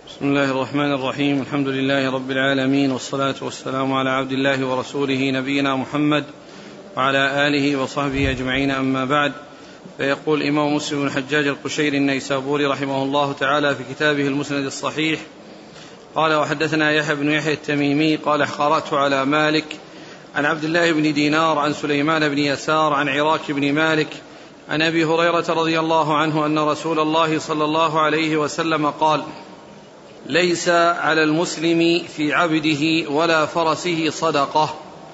بسم الله الرحمن الرحيم. الحمد لله رب العالمين، والصلاة والسلام على عبد الله ورسوله نبينا محمد وعلى آله وصحبه أجمعين، أما بعد. فيقول الإمام مسلم بن الحجاج القشيري النيسابوري رحمه الله تعالى في كتابه المسند الصحيح قال: وحدثنا يحيى بن يحيى التميمي قال: قرأت على مالك عن عبد الله بن دينار عن سليمان بن يسار عن عراك بن مالك عن أبي هريرة رضي الله عنه أن رسول الله صلى الله عليه وسلم قال: ليس على المسلم في عبده ولا فرسه صدقة.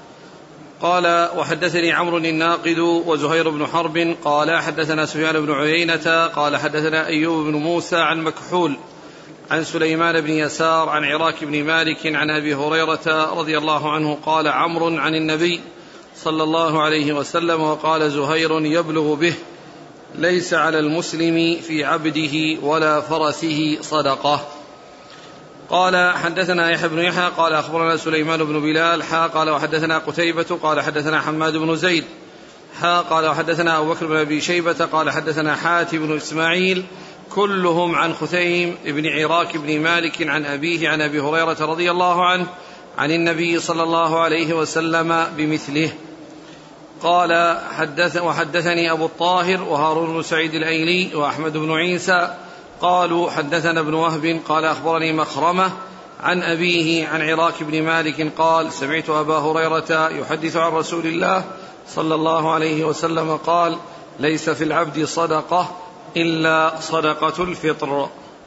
قال: وحدثني عمرو الناقد وزهير بن حرب قال: حدثنا سفيان بن عيينة قال: حدثنا أيوب بن موسى عن مكحول عن سليمان بن يسار عن عراك بن مالك عن أبي هريرة رضي الله عنه قال عمرو عن النبي صلى الله عليه وسلم. وقال زهير يبلغ به: ليس على المسلم في عبده ولا فرسه صدقة. قال: حدثنا يحيى بن يحيى قال: أخبرنا سليمان بن بلال قال: وحدثنا قتيبة قال: حدثنا حماد بن زيد قال: وحدثنا أبو بكر بن أبي شيبة قال: حدثنا حاتم بن إسماعيل كلهم عن خثيم بن عراك بن مالك عن أبيه عن أبي هريرة رضي الله عنه عن النبي صلى الله عليه وسلم بمثله. قال: وحدثني أبو الطاهر وهارون بن سعيد الأيلي وأحمد بن عيسى قالوا: حدثنا ابن وهب قال: أخبرني مخرمة عن أبيه عن عراك بن مالك قال: سمعت أبا هريرة يحدث عن رسول الله صلى الله عليه وسلم قال: ليس في العبد صدقة إلا صدقة الفطر.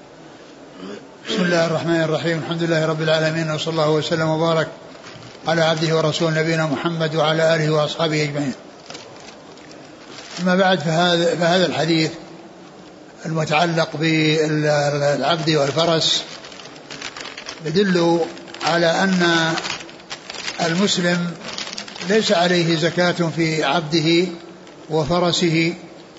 بسم الله الرحمن الرحيم. الحمد لله رب العالمين، وصلى الله وسلم وبارك على عبده ورسول نبينا محمد وعلى آله وأصحابه أجمعين. أما بعد، فهذا الحديث المتعلق بالعبد والفرس يدل على أن المسلم ليس عليه زكاة في عبده وفرسه،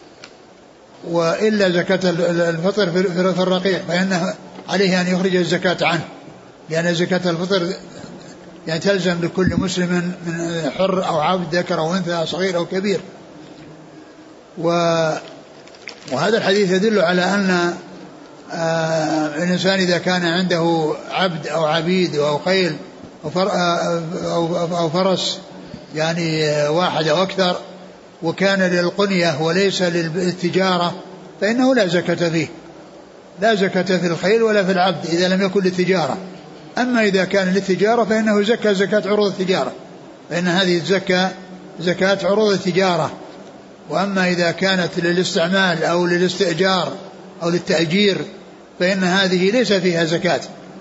وإلا زكاة الفطر في الرقيق، فإنه عليه أن يخرج الزكاة عنه، لأن زكاة الفطر يعني تلزم لكل مسلم من حر أو عبد، ذكر أو أنثى، صغير أو كبير. وهذا الحديث يدل على أن الإنسان إذا كان عنده عبد أو عبيد أو خيل أو فرس، يعني واحد أو أكثر، وكان للقنية وليس للتجارة، فإنه لا زكاة فيه، لا زكاة في الخيل ولا في العبد إذا لم يكن للتجارة. أما إذا كان للتجارة فإنه زكاة عروض التجارة، فإن هذه الزكاة زكاة عروض التجارة. وأما إذا كانت للاستعمال أو للاستئجار أو للتأجير فإن هذه ليس فيها زكاة.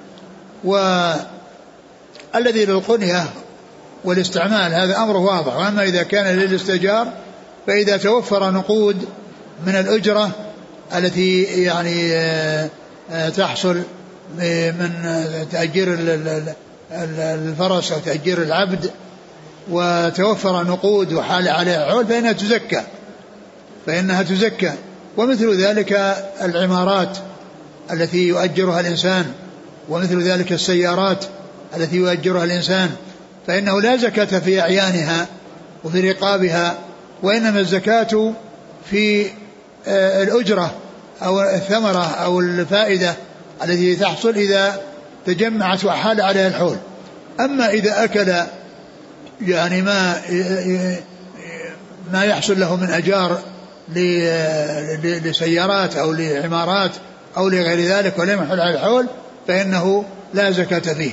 والذي للقنية والاستعمال هذا أمره واضح. وأما إذا كان للاستئجار فإذا توفر نقود من الأجرة التي يعني تحصل من تأجير الفرس أو تأجير العبد، وتوفر نقود وحال عليها عول، فإنها تزكى. ومثل ذلك العمارات التي يؤجرها الإنسان، ومثل ذلك السيارات التي يؤجرها الإنسان، فإنه لا زكاة في أعيانها وفي رقابها، وإنما الزكاة في الأجرة أو الثمرة أو الفائدة التي تحصل إذا تجمعت وحال عليها الحول. أما إذا أكل يعني ما يحصل له من أجار لسيارات أو لعمارات أو لغير ذلك ولم يحل على الحول فإنه لا زكاة فيه.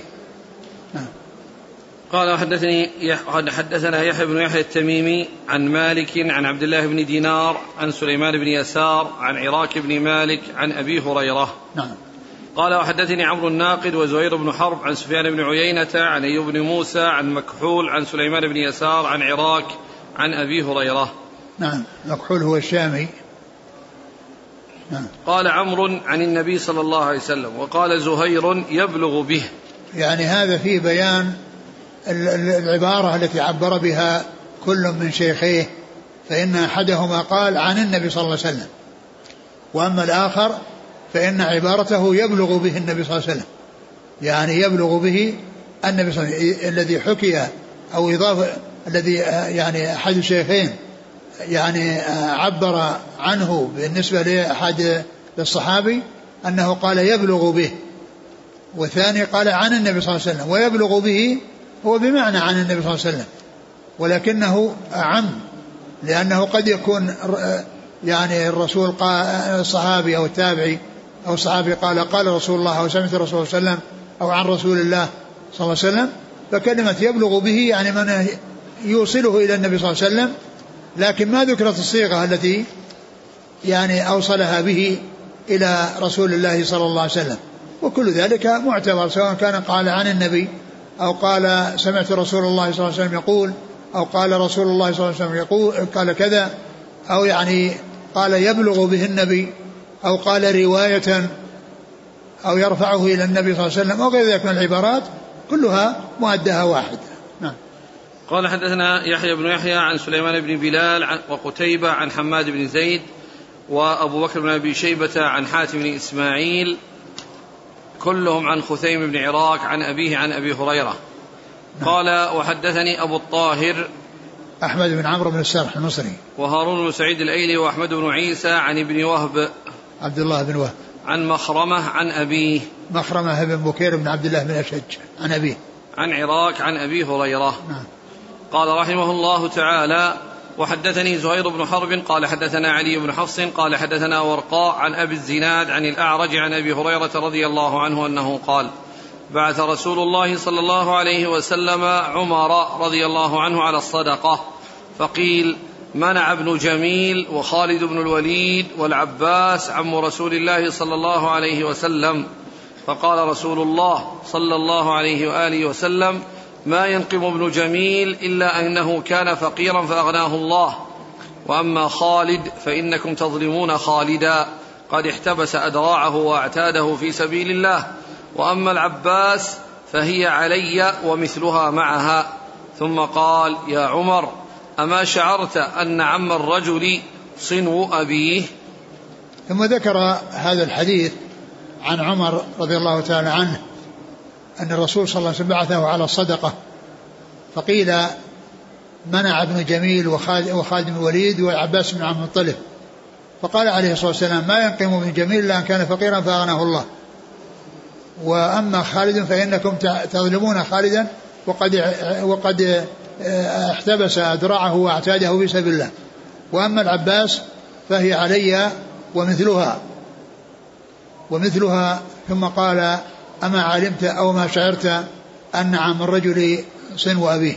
قال: حدثنا يحيى بن يحيى التميمي عن مالك عن عبد الله بن دينار عن سليمان بن يسار عن عراك بن مالك عن أبي هريرة. نعم. قال: وحدثني عمرو الناقد وزهير بن حرب عن سفيان بن عيينة عن أيوب بن موسى عن مكحول عن سليمان بن يسار عن عراك عن أبي هريرة. نعم. مكحول هو الشامي. نعم. قال عمرو عن النبي صلى الله عليه وسلم. وقال زهير يبلغ به. يعني هذا فيه بيان العبارة التي عبر بها كل من شيخيه، فإن أحدهما قال عن النبي صلى الله عليه وسلم، وأما الآخر فإن عبارته يبلغ به النبي صلى الله عليه وسلم، يعني يبلغ به النبي صلى الله عليه وسلم. الذي حكي أو إضافة الذي يعني أحد الشيخين يعني عبر عنه بالنسبة لأحد الصحابي أنه قال يبلغ به، والثاني قال عن النبي صلى الله عليه وسلم. ويبلغ به هو بمعنى عن النبي صلى الله عليه وسلم، ولكنه أعم، لأنه قد يكون يعني الرسول الصحابي أو التابعي أو الصحابي قال رسول الله أو سمعت الرسول صلى الله عليه وسلم أو عن رسول الله صلى الله عليه وسلم. فكلمة يبلغ به يعني من يوصله إلى النبي صلى الله عليه وسلم، لكن ما ذكرت الصيغة التي يعني أوصلها به إلى رسول الله صلى الله عليه وسلم. وكل ذلك معتبر، سواء كان قال عن النبي أو قال سمعت رسول الله صلى الله عليه وسلم يقول، أو قال رسول الله صلى الله عليه وسلم يقول قال كذا، أو يعني قال يبلغ به النبي، أو قال رواية، أو يرفعه إلى النبي صلى الله عليه وسلم، أو غير ذلك من العبارات كلها مؤدها واحد. نعم. قال حدثنا يحيى بن يحيى عن سليمان بن بلال وقتيبة عن حماد بن زيد وأبو بكر بن أبي شيبة عن حاتم بن إسماعيل كلهم عن خثيم بن عراك عن أبيه عن أبي هريرة. قال وحدثني أبو الطاهر أحمد بن عمرو بن السرح المصري، وهارون بن سعيد الأيلي وأحمد بن عيسى عن ابن وهب عبد الله بن وهب عن مخرمة عن أبيه مخرمة بن بكير بن عبد الله بن أشج عن أبيه عن عراك عن أبي هريرة. قال رحمه الله تعالى وحدثني زهير بن حرب قال حدثنا علي بن حفص قال حدثنا ورقاء عن أبي الزناد عن الأعرج عن أبي هريرة رضي الله عنه أنه قال بعث رسول الله صلى الله عليه وسلم عمر رضي الله عنه على الصدقة، فقيل منع ابن جميل وخالد بن الوليد والعباس عم رسول الله صلى الله عليه وسلم، فقال رسول الله صلى الله عليه وآله وسلم ما ينقم ابن جميل إلا أنه كان فقيرا فأغناه الله، وأما خالد فإنكم تظلمون خالدا قد احتبس أدراعه وأعتاده في سبيل الله، وأما العباس فهي علي ومثلها معها. ثم قال يا عمر أما شعرت أن عم الرجل صنو أبيه؟ ثم ذكر هذا الحديث عن عمر رضي الله تعالى عنه أن الرسول صلى الله عليه وسلم بعثه على الصدقة، فقيل منع ابن جميل وخالد بن الوليد والعباس بن عبد المطلب، فقال عليه الصلاة والسلام ما ينقم ابن جميل إلا أن كان فقيرا فأغناه الله، وأما خالد فإنكم تظلمون خالدا وقد احتبس أدراعه واعتاده في سبيل الله، وأما العباس فهي علي ومثلها. ثم قال أما علمت أو ما شعرت أن عم الرجل صنو أبيه.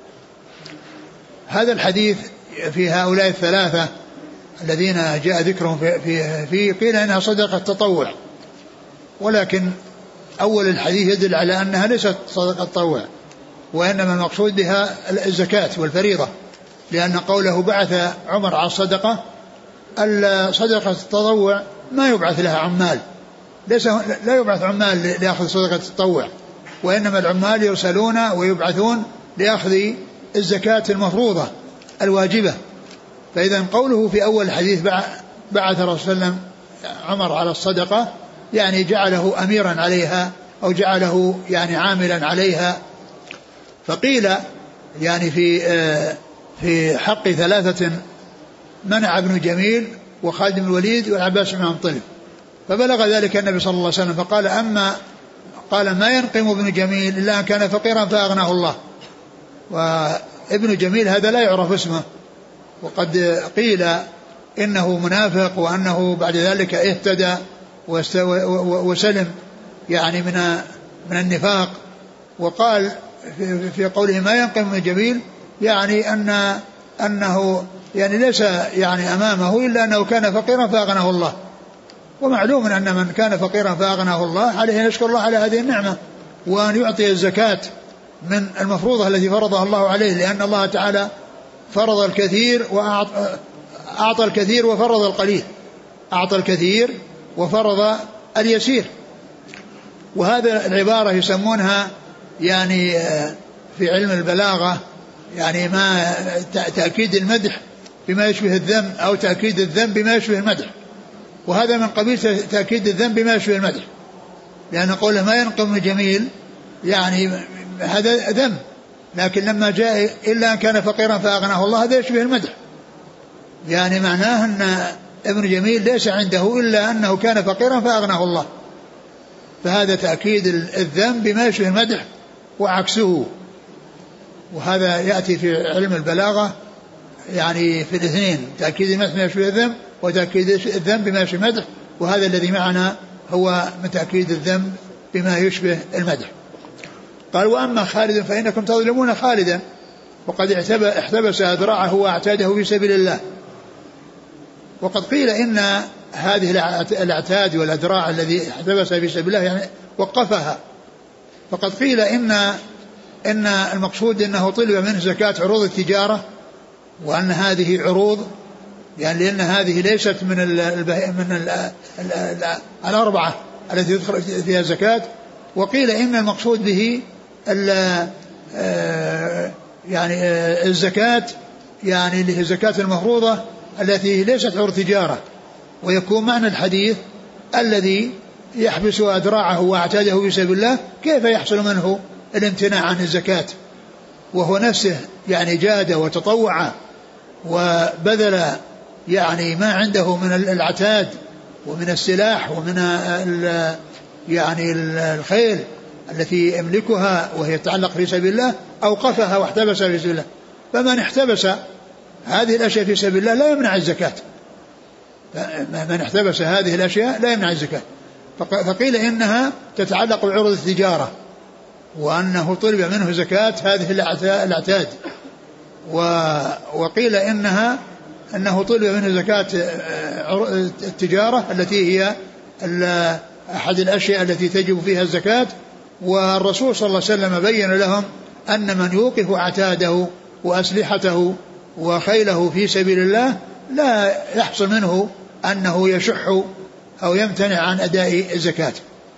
هذا الحديث في هؤلاء الثلاثة الذين جاء ذكرهم في قيل إنها صدقة تطوع، ولكن أول الحديث يدل على أنها ليست صدقة تطوع، وإنما المقصود بها الزكاة والفريضة، لأن قوله بعث عمر على الصدقة، الصدقة التطوع ما يبعث لها عمال، لا يبعث عمال لأخذ صدقة التطوع، وإنما العمال يرسلون ويبعثون لأخذ الزكاة المفروضة الواجبة. فإذا قوله في أول الحديث بعث رسول الله صلى الله عليه وسلم عمر على الصدقة يعني جعله أميرا عليها أو جعله يعني عاملا عليها. فقيل يعني في حق ثلاثة منع ابن جميل وخالد بن الوليد والعباس بن عبد المطلب، فبلغ ذلك النبي صلى الله عليه وسلم فقال قال ما ينقم ابن جميل إلا أن كان فقيرا فأغناه الله. وابن جميل هذا لا يعرف اسمه، وقد قيل إنه منافق وأنه بعد ذلك اهتدى وسلم يعني من النفاق. وقال في قوله ما ينقم ابن جميل يعني أنه يعني ليس يعني أمامه إلا أنه كان فقيرا فأغناه الله، ومعلوم أن من كان فقيرا فأغناه الله عليه أن يشكر الله على هذه النعمة، وأن يعطي الزكاة من المفروضة التي فرضها الله عليه، لأن الله تعالى فرض الكثير وأعطى الكثير وفرض القليل، أعطى الكثير وفرض اليسير. وهذا العبارة يسمونها يعني في علم البلاغة يعني ما تأكيد المدح بما يشبه الذم، أو تأكيد الذم بما يشبه المدح، وهذا من قبيل تأكيد الذم بما يشبه المدح، لأن قوله ما ينقم جميل يعني هذا ذم، لكن لما جاء إلا أن كان فقيرا فأغناه الله هذا يشبه المدح، يعني معناه أن ابن جميل ليس عنده إلا أنه كان فقيرا فأغناه الله، فهذا تأكيد الذم بما يشبه المدح وعكسه. وهذا يأتي في علم البلاغة يعني في الاثنين، تأكيد المدح بما يشبه الذم وتأكيد الذم بما يشبه المدح، وهذا الذي معنا هو من تأكيد الذم بما يشبه المدح. قال وأما خالد فإنكم تظلمون خالدا وقد احتبس أذراعه وأعتاده في سبيل الله. وقد قيل إن هذه الأعتاد والأذراع الذي احتبسها في سبيل الله يعني وقفها. فقد قيل إن المقصود أنه طلب منه زكاة عروض التجارة، وأن هذه عروض يعني لأن هذه ليست من الأربعة التي يدخل فيها الزكاة. وقيل إن المقصود به يعني الزكاة يعني الزكاة المفروضة التي ليست عروض تجارة، ويكون معنى الحديث الذي يحبس أذراعه وأعتاده في سبيل الله كيف يحصل منه الامتناع عن الزكاة وهو نفسه يعني جاد وتطوع وبذل يعني ما عنده من العتاد ومن السلاح ومن يعني الخيل التي يملكها وهي تتعلق في سبيل الله أوقفها واحتبسها في سبيل الله. فمن احتبس هذه الأشياء في سبيل الله لا يمنع الزكاة، من احتبس هذه الأشياء لا يمنع الزكاة. فقيل إنها تتعلق بعروض التجارة وأنه طلب منه زكاة هذه الأعتاد، وقيل أنه طلب منه زكاة التجارة التي هي أحد الأشياء التي تجب فيها الزكاة. والرسول صلى الله عليه وسلم بين لهم أن من يوقف أعتاده وأسلحته وخيله في سبيل الله لا يحصل منه أنه يشح أو يمتنع عن أداء الزكاة.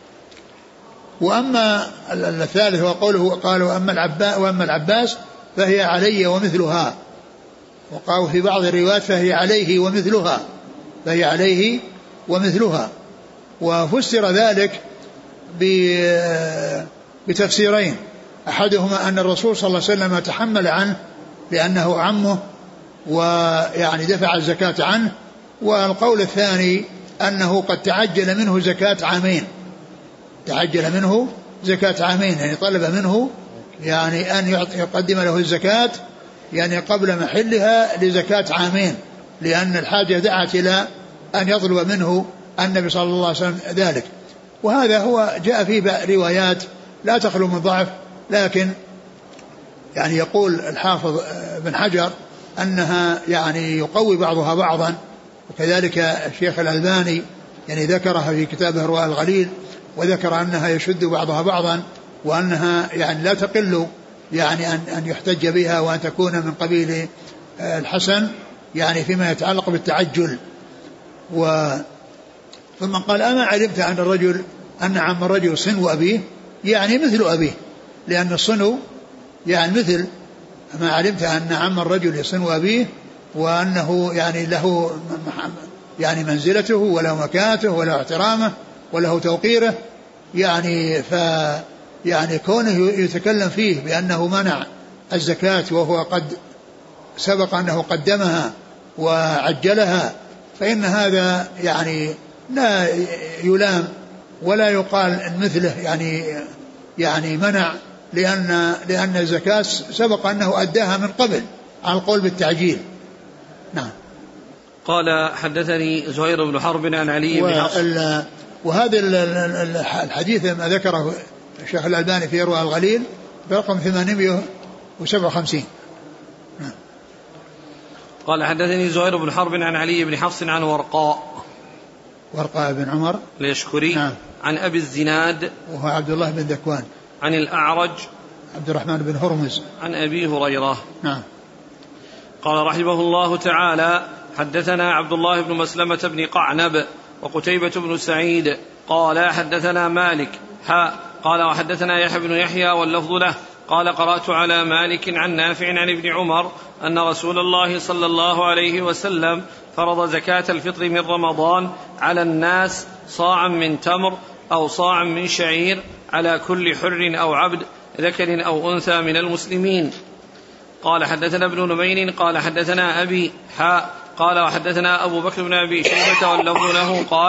وأما الثالث وقوله قالوا وأما العباس فهي علي ومثلها، وقالوا في بعض الروايات فهي عليه ومثلها، فهي عليه ومثلها. وفسر ذلك بتفسيرين، أحدهما أن الرسول صلى الله عليه وسلم تحمل عنه لأنه عمه ويعني دفع الزكاة عنه. والقول الثاني أنه قد تعجل منه زكاة عامين، تعجل منه زكاة عامين يعني طلب منه يعني أن يقدم له الزكاة يعني قبل محلها لزكاة عامين، لأن الحاجة دعت إلى أن يطلب منه النبي صلى الله عليه وسلم ذلك. وهذا هو جاء فيه روايات لا تخلو من ضعف، لكن يعني يقول الحافظ بن حجر أنها يعني يقوي بعضها بعضا، وكذلك الشيخ الألباني يعني ذكرها في كتابه رواء الغليل، وذكر أنها يشد بعضها بعضا، وأنها يعني لا تقل يعني أن يحتج بها وأن تكون من قبيل الحسن يعني فيما يتعلق بالتعجل. ثم قال أما علمت أن عم الرجل صنو أبيه يعني مثل أبيه، لأن الصنو يعني مثل ما علمت أن عم الرجل صنو أبيه وأنه يعني له يعني منزلته وله مكانته وله احترامه وله توقيره، يعني يعني كونه يتكلم فيه بأنه منع الزكاة وهو قد سبق أنه قدمها وعجلها، فإن هذا يعني لا يلام ولا يقال مثله يعني منع، لأن الزكاة سبق أنه أداها من قبل على القول بالتعجيل. نعم. قال حدثني زهير بن حرب عن علي بن حفص. وهذا الحديث ما ذكره الشيخ الألباني في رواء الغليل برقم 857. نعم. قال حدثني زهير بن حرب عن علي بن حفص عن ورقاء بن عمر اليشكري. نعم. عن أبي الزناد وهو عبد الله بن ذكوان. عن الأعرج عبد الرحمن بن هرمز. عن أبي هريرة. نعم. قال رحمه الله تعالى حدثنا عبد الله بن مسلمة بن قعنب وقتيبة بن سعيد قال حدثنا مالك قال وحدثنا يحيى بن يحيى واللفظ له قال قرأت على مالك عن نافع عن ابن عمر أن رسول الله صلى الله عليه وسلم فرض زكاة الفطر من رمضان على الناس صاعا من تمر أو صاعا من شعير على كل حر أو عبد ذكر أو أنثى من المسلمين. قال حدثنا ابن نمير قال حدثنا أبي قال وحدثنا أبو بكر بن أبي شيبة واللفظ له قال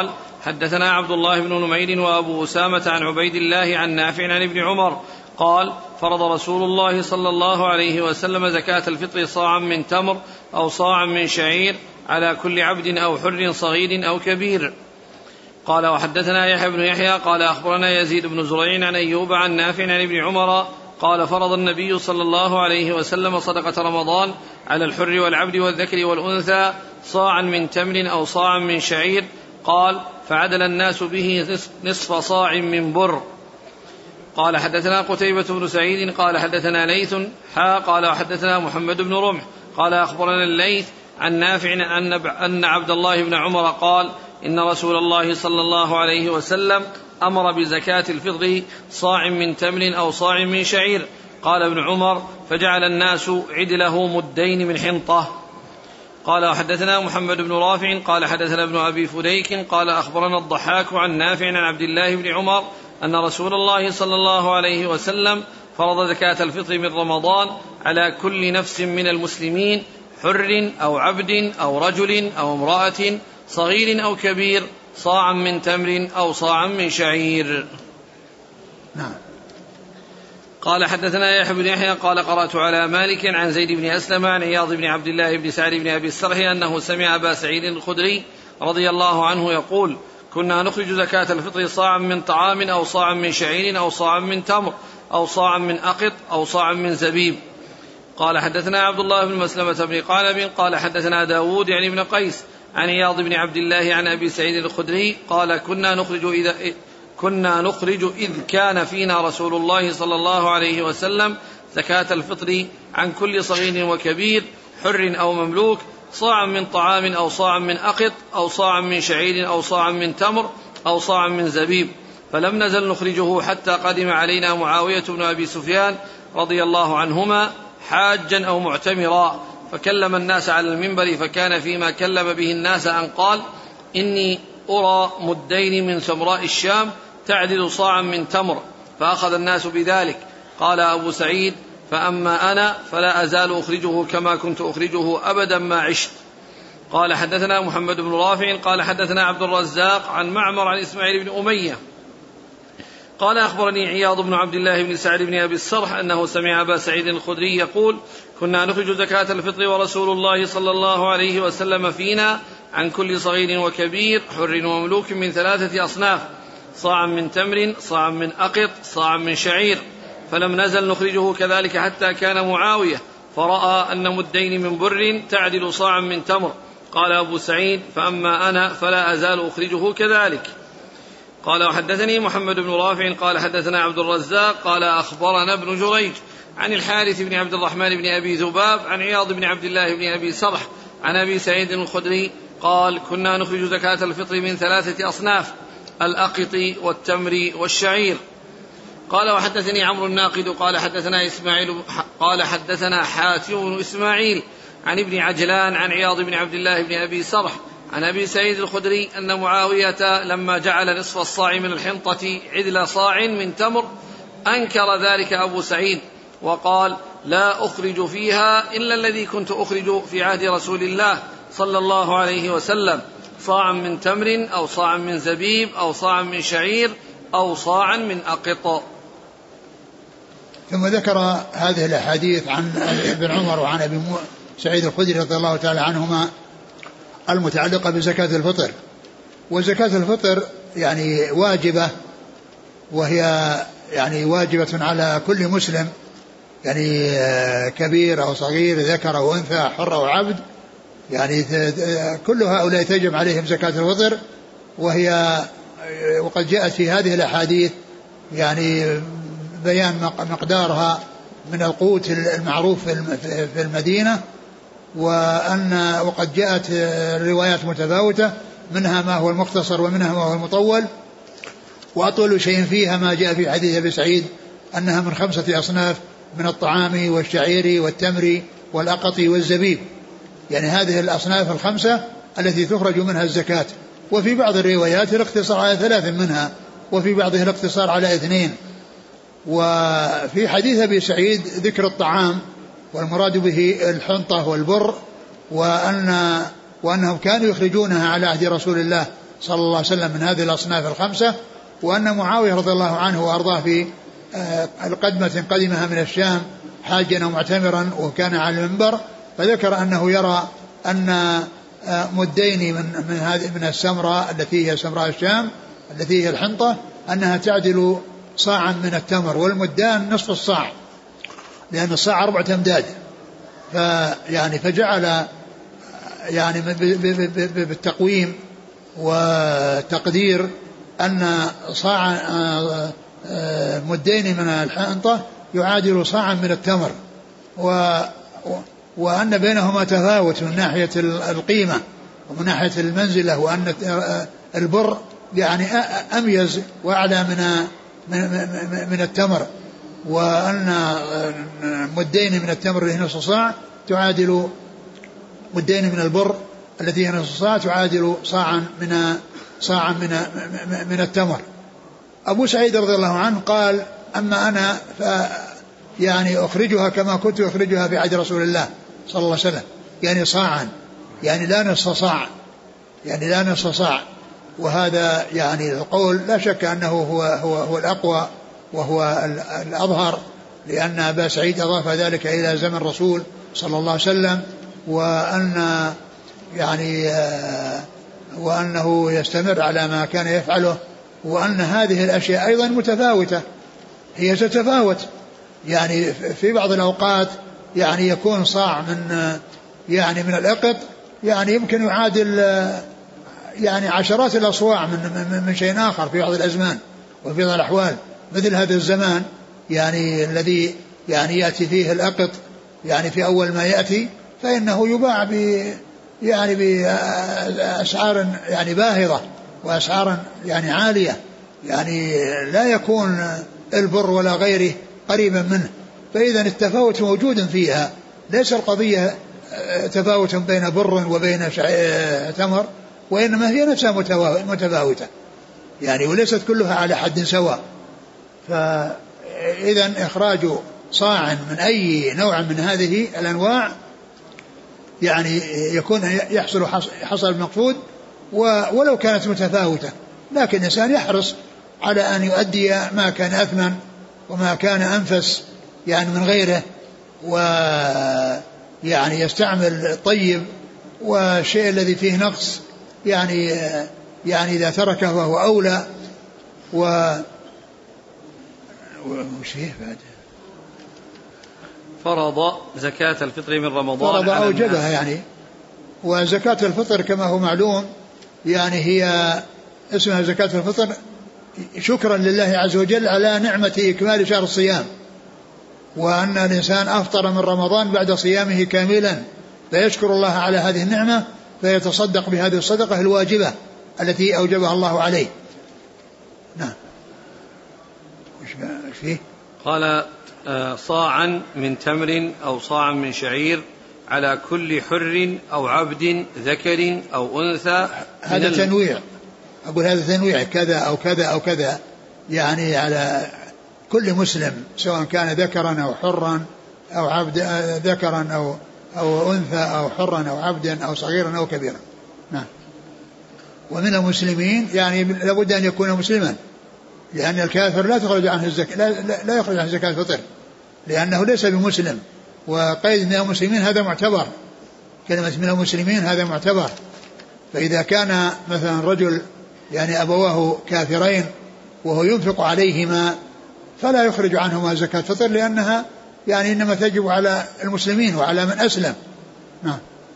حدثنا عبد الله بن نمير وأبو أسامة عن عبيد الله عن نافع عن ابن عمر قال فرض رسول الله صلى الله عليه وسلم زكاة الفطر صاعا من تمر أو صاعا من شعير على كل عبد أو حر صغير أو كبير. قال وحدثنا يحيى بن يحيى قال أخبرنا يزيد بن زريع عن أيوب عن نافع عن ابن عمر قال فرض النبي صلى الله عليه وسلم صدقة رمضان على الحر والعبد والذكر والأنثى صاعا من تمر أو صاعا من شعير. قال فعدل الناس به نصف صاع من بر. قال حدثنا قتيبة بن سعيد قال حدثنا ليث قال وحدثنا محمد بن رمح قال أخبرنا الليث عن نافع أن عبد الله بن عمر قال إن رسول الله صلى الله عليه وسلم أمر بزكاة الفطر صاع من تمر أو صاع من شعير. قال ابن عمر فجعل الناس عدله مدين من حنطة. قال وحدثنا محمد بن رافع قال حدثنا ابن أبي فديك قال أخبرنا الضحاك عن نافع عن عبد الله بن عمر أن رسول الله صلى الله عليه وسلم فرض زكاة الفطر من رمضان على كل نفس من المسلمين حر أو عبد أو رجل أو امرأة صغير أو كبير صاعا من تمر أو صاعا من شعير. نعم. قال حدثنا يحيى بن يحيى قال قرأت على مالك عن زيد بن أسلم عن عياض بن عبد الله بن سعد بن أبي السرح أنه سمع أبا سعيد الخدري رضي الله عنه يقول كنا نخرج زكاة الفطر صاعا من طعام أو صاعا من شعير أو صاعا من تمر أو صاعا من أقط أو صاعا من زبيب. قال حدثنا عبد الله بن مسلمة بن قعنب قال حدثنا داود يعني ابن قيس عن عياض بن عبد الله عن أبي سعيد الخدري قال كنا نخرج إذ كان فينا رسول الله صلى الله عليه وسلم زكاة الفطر عن كل صغير وكبير حر أو مملوك صاعا من طعام أو صاعا من أقط أو صاعا من شعير أو صاعا من تمر أو صاعا من زبيب. فلم نزل نخرجه حتى قدم علينا معاوية بن أبي سفيان رضي الله عنهما حاجا أو معتمرا فكلم الناس على المنبر فكان فيما كلم به الناس أن قال إني أرى مدين من سمراء الشام تعدل صاعا من تمر فأخذ الناس بذلك. قال أبو سعيد فأما أنا فلا أزال أخرجه كما كنت أخرجه أبدا ما عشت. قال حدثنا محمد بن رافع قال حدثنا عبد الرزاق عن معمر عن إسماعيل بن أمية قال أخبرني عياض بن عبد الله بن سعد بن أبي السرح أنه سمع أبا سعيد الخدري يقول كنا نخرج زكاة الفطر ورسول الله صلى الله عليه وسلم فينا عن كل صغير وكبير حر ومملوك من 3 أصناف صاعا من تمر صاعا من أقط صاعا من شعير. فلم نزل نخرجه كذلك حتى كان معاوية فرأى أن مدين من بر تعدل صاعا من تمر. قال أبو سعيد فأما أنا فلا أزال أخرجه كذلك. قال وحدثني محمد بن رافع قال حدثنا عبد الرزاق قال أخبرنا ابن جريج عن الحارث بن عبد الرحمن بن أبي ذباب عن عياض بن عبد الله بن أبي سرح عن أبي سعيد الخدري قال كنا نخرج زكاة الفطر من 3 أصناف الأقط والتمر والشعير. قال وحدثني عمرو الناقد قال حدثنا إسماعيل قال حدثنا حاتم بن إسماعيل عن ابن عجلان عن عياض بن عبد الله بن أبي سرح عن أبي سعيد الخدري أن معاوية لما جعل نصف الصاع من الحنطة عدل صاع من تمر أنكر ذلك أبو سعيد وقال لا أخرج فيها إلا الذي كنت أخرج في عهد رسول الله صلى الله عليه وسلم صاعا من تمر أو صاعا من زبيب أو صاعا من شعير أو صاعا من أقط. ثم ذكر هذه الأحاديث عن ابن عمر وعن أبي سعيد الخدري رضي الله تعالى عنهما المتعلقة بزكاة الفطر. وزكاة الفطر يعني واجبة، وهي يعني واجبة على كل مسلم، يعني كبير أو صغير ذكر أو أنثى حر أو عبد، يعني كل هؤلاء تجب عليهم زكاة الفطر. وقد جاءت في هذه الأحاديث يعني بيان مقدارها من القوت المعروف في المدينة، وقد جاءت روايات متفاوتة، منها ما هو المختصر ومنها ما هو المطول، وأطول شيء فيها ما جاء في حديث أبي سعيد أنها من 5 أصناف من الطعام والشعير والتمر والأقط والزبيب، يعني هذه الأصناف 5 التي تخرج منها الزكاة. وفي بعض الروايات الاقتصار على 3 منها، وفي بعضها الاقتصار على 2. وفي حديث أبي سعيد ذكر الطعام والمراد به الحنطة والبر، وأنهم كانوا يخرجونها على عهد رسول الله صلى الله عليه وسلم من هذه الأصناف الخمسة، وأن معاوية رضي الله عنه وأرضاه في القدمة قدمها من الشام حاجا ومعتمرا وكان على المنبر، فذكر أنه يرى أن مدين من السمراء التي هي سمراء الشام التي هي الحنطة أنها تعدل صاعا من التمر، والمدان نصف الصاع لأن الصاع 4 أمداد. فيعني فجعل يعني بالتقويم وتقدير أن صاع مدين من الحنطة يعادل صاعا من التمر، وأن بينهما تفاوت من ناحية القيمة ومن ناحية المنزلة، وأن البر يعني أميز وأعلى من التمر، وأن مدين من التمر اللي هي نصف صاع تعادل مدين من البر التي هي نصف صاع تعادل صاعا من التمر. أبو سعيد رضي الله عنه قال أما أنا يعني أخرجها كما كنت أخرجها في عهد رسول الله صلى الله عليه وسلم، يعني صاعا، يعني لا نصف صاع، يعني لا نصف صاع. وهذا يعني القول لا شك أنه هو الأقوى وهو الأظهر، لأن أبا سعيد أضاف ذلك إلى زمن الرسول صلى الله عليه وسلم، وأنه يستمر على ما كان يفعله، وأن هذه الأشياء أيضا متفاوتة، هي تتفاوت، يعني في بعض الأوقات يعني يكون صاع من الإقط يعني يمكن يعادل يعني عشرات الأصواع من شيء آخر في بعض الأزمان وفي بعض الأحوال، مثل هذا الزمان يعني الذي يعني يأتي فيه الأقط يعني في أول ما يأتي فإنه يباع يعني بأسعار يعني باهظة وأسعار يعني عالية، يعني لا يكون البر ولا غيره قريبا منه. فإذا التفاوت موجود فيها، ليس القضية تفاوت بين بر وبين تمر، وإنما هي نفسها متفاوتة يعني، وليست كلها على حد سواء. فإذا إخراج صاع من أي نوع من هذه الأنواع يعني يكون حصل المقصود ولو كانت متفاوتة، لكن الإنسان يحرص على أن يؤدي ما كان أثمن وما كان أنفس يعني من غيره، ويعني يستعمل الطيب، والشيء الذي فيه نقص يعني إذا تركه فهو أولى. وش فيه بعد؟ فرض زكاة الفطر من رمضان، فرض أوجبها يعني. وزكاة الفطر كما هو معلوم يعني هي اسمها زكاة الفطر شكرا لله عز وجل على نعمة إكمال شهر الصيام، وأن الإنسان أفطر من رمضان بعد صيامه كاملا، فيشكر الله على هذه النعمة فيتصدق بهذه الصدقة الواجبة التي أوجبها الله عليه. نعم. وش فيه؟ قال صاعا من تمر أو صاعا من شعير على كل حر أو عبد ذكر أو أنثى. هذا تنويع، أقول هذا تنويع كذا أو كذا أو كذا، يعني على كل مسلم سواء كان ذكرا أو حرا أو عبد ذكرا أو أنثى أو حرا أو عبدا أو صغيرا أو كبيرا. نعم. ومن المسلمين يعني لابد أن يكون مسلما، لأن الكافر لا تخرج عنه الزكاة، لا يخرج عنه زكاة الفطر لأنه ليس بمسلم. وقيد من المسلمين هذا معتبر، كلمة من المسلمين هذا معتبر. فإذا كان مثلا رجل يعني أبواه كافرين وهو ينفق عليهما فلا يخرج عنهما زكاة الفطر، لأنها يعني إنما تجب على المسلمين وعلى من أسلم. نعم.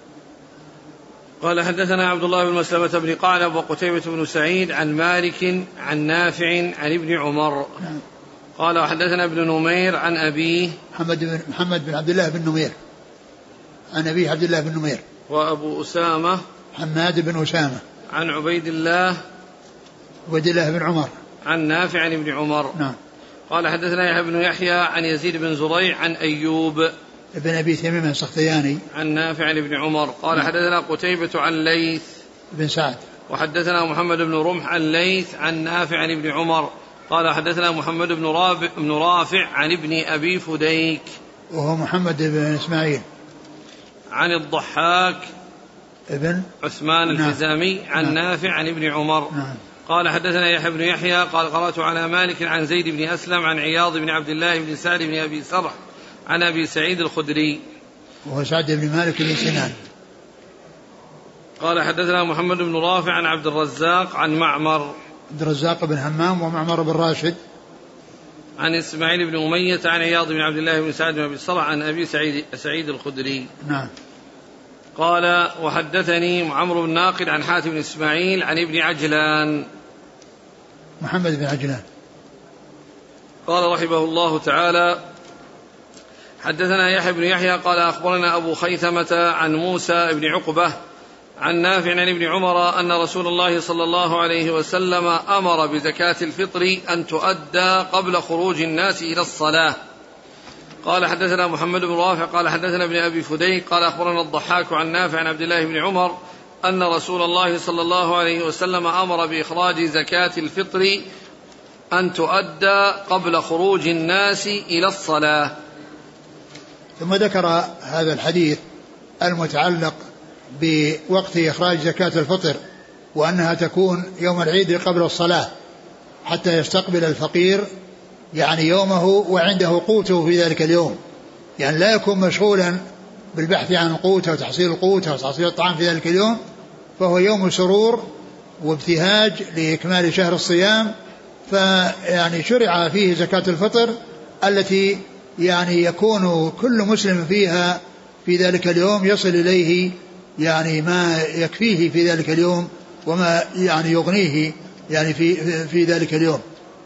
قال حدثنا عبد الله بن مسلمة بن قعنب وقتيبة بن سعيد عن مالك عن نافع عن ابن عمر. نعم. قال وحدثنا ابن نمير عن أبيه محمد بن عبد الله بن نمير عن أبيه عبد الله بن نمير. وأبو أسامة حماد بن أسامة عن عبيد الله بن عمر عن نافع عن ابن عمر. نعم. قال حدثنا يحيى بن يحيى عن يزيد بن زريع عن أيوب ابن أبي تميم السختياني عن نافع عن ابن عمر. قال حدثنا قتيبة عن ليث بن سعد وحدثنا محمد بن رمح عن ليث عن نافع عن ابن عمر. قال حدثنا محمد بن رافع عن ابن أبي فديك وهو محمد بن إسماعيل عن الضحاك ابن عثمان الحزامي عن نافع عن ابن عمر. قال حدثنا يحيى بن يحيى قال قرأت على مالك عن زيد بن أسلم عن عياض بن عبد الله بن سعد بن أبي سرح عن أبي سعيد الخدري وهو سعد بن مالك بن سنان. قال حدثنا محمد بن رافع عن عبد الرزاق عن معمر عبد الرزاق بن همام ومعمر بن راشد عن إسماعيل بن أمية عن عياض بن عبد الله بن سعد بن أبي سرح عن أبي سعيد الخدري. نعم. قال وحدثني عمرو بن ناقد عن حاتم بن إسماعيل عن ابن عجلان محمد بن عجلان. قال رحمه الله تعالى حدثنا يحيى بن يحيى قال أخبرنا أبو خيثمة عن موسى بن عقبة عن نافع عن ابن عمر أن رسول الله صلى الله عليه وسلم أمر بزكاة الفطر أن تؤدى قبل خروج الناس إلى الصلاة. قال حدثنا محمد بن رافع قال حدثنا ابن أبي فديك قال أخبرنا الضحاك عن نافع عن عبد الله بن عمر أن رسول الله صلى الله عليه وسلم أمر بإخراج زكاة الفطر أن تؤدى قبل خروج الناس إلى الصلاة. ثم ذكر هذا الحديث المتعلق بوقت إخراج زكاة الفطر وأنها تكون يوم العيد قبل الصلاة حتى يستقبل الفقير يعني يومه وعنده قوته في ذلك اليوم، يعني لا يكون مشغولا بالبحث عن القوت وتحصيل القوت وتحصيل الطعام في ذلك اليوم، فهو يوم سرور وابتهاج لإكمال شهر الصيام، فيعني شرع فيه زكاة الفطر التي يعني يكون كل مسلم فيها في ذلك اليوم يصل إليه يعني ما يكفيه في ذلك اليوم وما يعني يغنيه يعني في ذلك اليوم.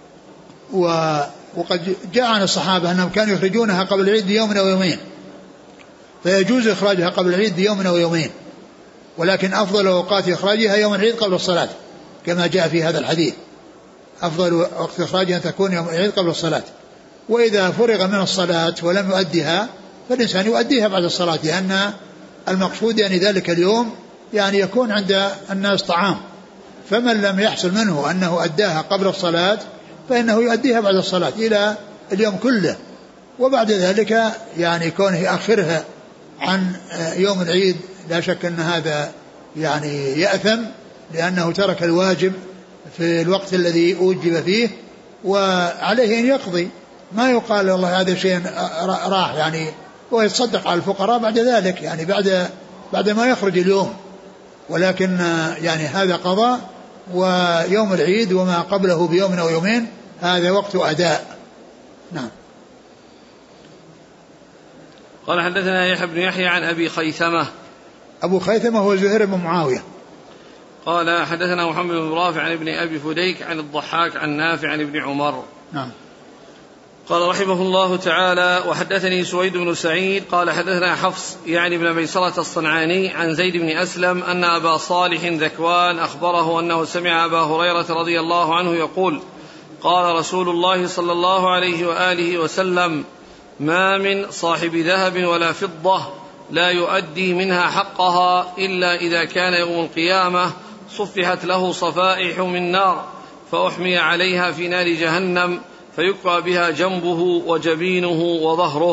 وقد جاء عن الصحابة أنهم كانوا يخرجونها قبل العيد بيوم أو يومين، فيجوز إخراجها قبل العيد بيوم أو يومين، ولكن أفضل أوقات إخراجها يوم العيد قبل الصلاة كما جاء في هذا الحديث، أفضل وقت إخراجها تكون يوم العيد قبل الصلاة. وإذا فرغ من الصلاة ولم يؤديها فالإنسان يؤديها بعد الصلاة، لأن المقصود يعني ذلك اليوم يعني يكون عند الناس طعام، فمن لم يحصل منه أنه أداها قبل الصلاة فإنه يؤديها بعد الصلاة إلى اليوم كله، وبعد ذلك يعني كونه يأخرها عن يوم العيد لا شك أن هذا يعني يأثم لأنه ترك الواجب في الوقت الذي أوجب فيه، وعليه أن يقضي، ما يقال والله هذا شيء راح يعني ويتصدق على الفقراء بعد ذلك يعني بعد ما يخرج اليوم، ولكن يعني هذا قضاء، ويوم العيد وما قبله بيوم أو يومين هذا وقت أداء. نعم. قال حدثنا يحيى بن يحيى عن أبي خيثمة. أبو خيثمة هو زهير بن معاوية. قال حدثنا محمد بن رافع عن ابن أبي فديك عن الضحاك عن نافع عن ابن عمر. نعم. قال رحمه الله تعالى وحدثني سويد بن سعيد قال حدثنا حفص يعني بن ميسرة الصنعاني عن زيد بن أسلم أن أبا صالح ذكوان أخبره أنه سمع أبا هريرة رضي الله عنه يقول قال رسول الله صلى الله عليه وآله وسلم ما من صاحب ذهب ولا فضة لا يؤدي منها حقها إلا إذا كان يوم القيامة صفحت له صفائح من نار فأحمي عليها في نار جهنم فيكوى بها جنبه وجبينه وظهره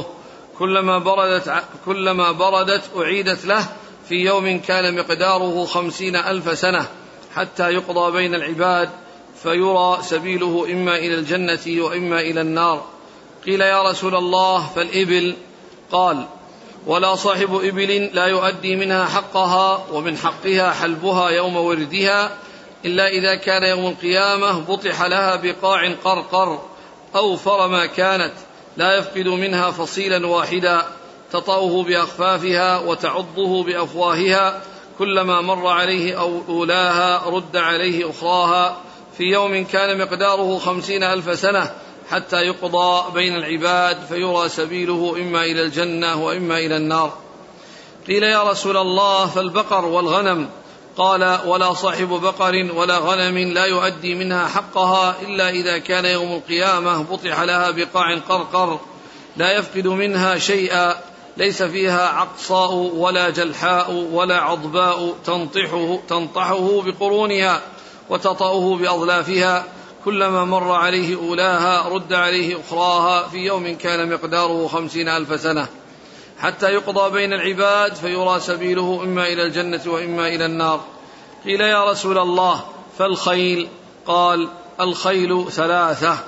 كلما بردت أعيدت له في يوم كان مقداره 50,000 سنة حتى يقضى بين العباد فيرى سبيله إما إلى الجنة وإما إلى النار. قيل يا رسول الله فالإبل؟ قال ولا صاحب إبل لا يؤدي منها حقها ومن حقها حلبها يوم وردها إلا إذا كان يوم القيامة بطح لها بقاع قرقر أوفر ما كانت لا يفقد منها فصيلا واحدا تطأه بأخفافها وتعضه بأفواهها كلما مر عليه أولاها رد عليه أخراها في يوم كان مقداره 50,000 سنة حتى يقضى بين العباد فيرى سبيله إما إلى الجنة وإما إلى النار. قيل يا رسول الله فالبقر والغنم؟ قال ولا صاحب بقر ولا غنم لا يؤدي منها حقها إلا إذا كان يوم القيامة بطح لها بقاع قرقر لا يفقد منها شيئا ليس فيها عقصاء ولا جلحاء ولا عضباء تنطحه بقرونها وتطأه بأظلافها كلما مر عليه أولاها رد عليه أخراها في يوم كان مقداره 50,000 سنة. حتى يقضى بين العباد فيرى سبيله إما إلى الجنة وإما إلى النار. قيل يا رسول الله فالخيل؟ قال الخيل ثلاثة: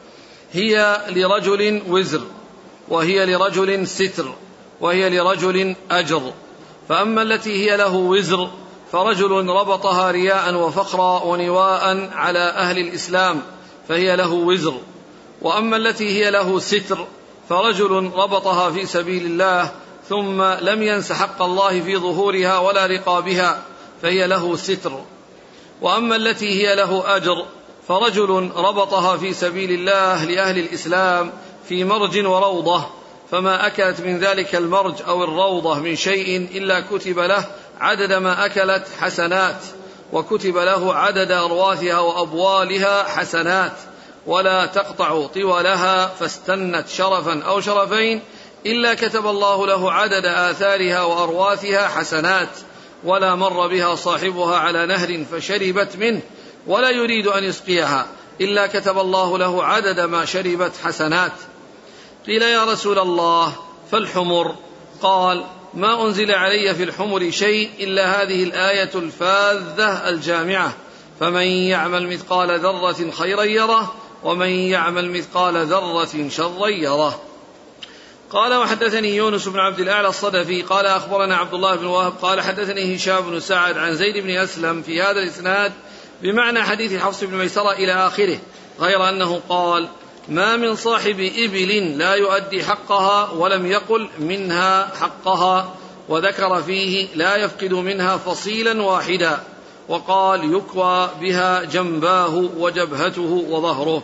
هي لرجل وزر، وهي لرجل ستر، وهي لرجل أجر. فأما التي هي له وزر فرجل ربطها رياء وفخرا ونواء على أهل الإسلام فهي له وزر. وأما التي هي له ستر فرجل ربطها في سبيل الله ثم لم ينس حق الله في ظهورها ولا رقابها فهي له ستر. وأما التي هي له أجر فرجل ربطها في سبيل الله لأهل الإسلام في مرج وروضة، فما أكلت من ذلك المرج أو الروضة من شيء إلا كتب له عدد ما أكلت حسنات، وكتب له عدد أرواثها وأبوالها حسنات، ولا تقطع طولها فاستنت شرفا أو شرفين إلا كتب الله له عدد آثارها وأرواثها حسنات، ولا مر بها صاحبها على نهر فشربت منه ولا يريد أن يسقيها إلا كتب الله له عدد ما شربت حسنات. قيل يا رسول الله فالحمر؟ قال ما أنزل علي في الحمر شيء إلا هذه الآية الفاذة الجامعة: فمن يعمل مثقال ذرة خيرا يره ومن يعمل مثقال ذرة شرا يره. قال وحدثني يونس بن عبد الأعلى الصدفي قال أخبرنا عبد الله بن وهب قال حدثني هشام بن سعد عن زيد بن أسلم في هذا الإسناد بمعنى حديث حفص بن ميسرة إلى آخره، غير أنه قال ما من صاحب إبل لا يؤدي حقها ولم يقل منها حقها، وذكر فيه لا يفقد منها فصيلا واحدا، وقال يكوى بها جنباه وجبهته وظهره.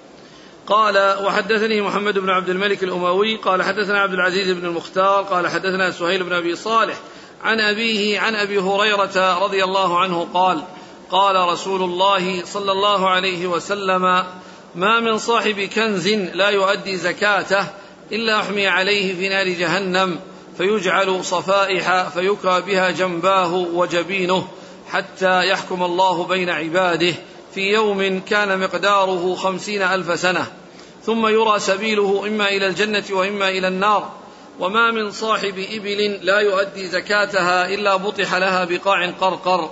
قال وحدثني محمد بن عبد الملك الأموي قال حدثنا عبد العزيز بن المختار قال حدثنا سهيل بن أبي صالح عن أبيه عن أبي هريرة رضي الله عنه قال قال رسول الله صلى الله عليه وسلم ما من صاحب كنز لا يؤدي زكاته إلا أحمي عليه في نار جهنم فيجعل صفائح فيكى بها جنباه وجبينه حتى يحكم الله بين عباده في يوم كان مقداره 50,000 سنة، ثم يرى سبيله إما إلى الجنة وإما إلى النار. وما من صاحب إبل لا يؤدي زكاتها إلا بطح لها بقاع قرقر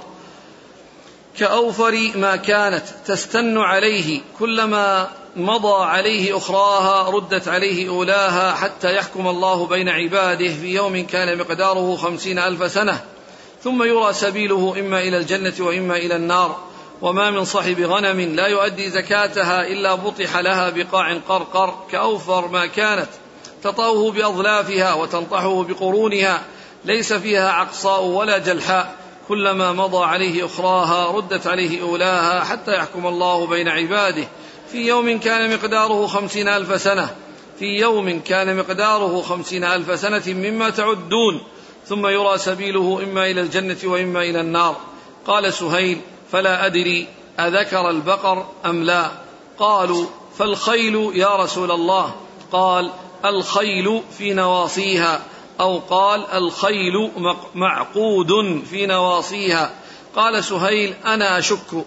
كأوفر ما كانت تستن عليه، كلما مضى عليه أخراها ردت عليه أولاها حتى يحكم الله بين عباده في يوم كان مقداره 50,000 سنة، ثم يرى سبيله إما إلى الجنة وإما إلى النار. وما من صاحب غنم لا يؤدي زكاتها إلا بطح لها بقاع قرقر كأوفر ما كانت تطأه بأظلافها وتنطحه بقرونها، ليس فيها عقصاء ولا جلحاء، كلما مضى عليه أخراها ردت عليه أولاها حتى يحكم الله بين عباده في يوم كان مقداره 50,000 سنة، في يوم كان مقداره 50,000 سنة مما تعدون، ثم يرى سبيله إما إلى الجنة وإما إلى النار. قال سهيل فلا أدري أذكر البقر أم لا؟ قالوا فالخيل يا رسول الله؟ قال الخيل في نواصيها، أو قال الخيل معقود في نواصيها. قال سهيل أنا أشك،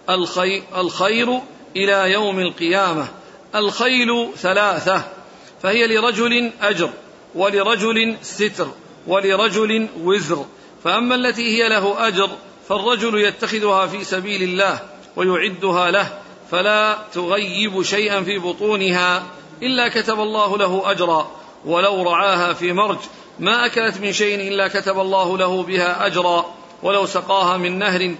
الخير إلى يوم القيامة. الخيل ثلاثة، فهي لرجل أجر ولرجل ستر ولرجل وزر. فأما التي هي له أجر فالرجل يتخذها في سبيل الله ويعدها له فلا تغيب شيئا في بطونها إلا كتب الله له أجرا، ولو رعاها في مرج ما أكلت من شيء إلا كتب الله له بها أجرا، ولو سقاها من نهر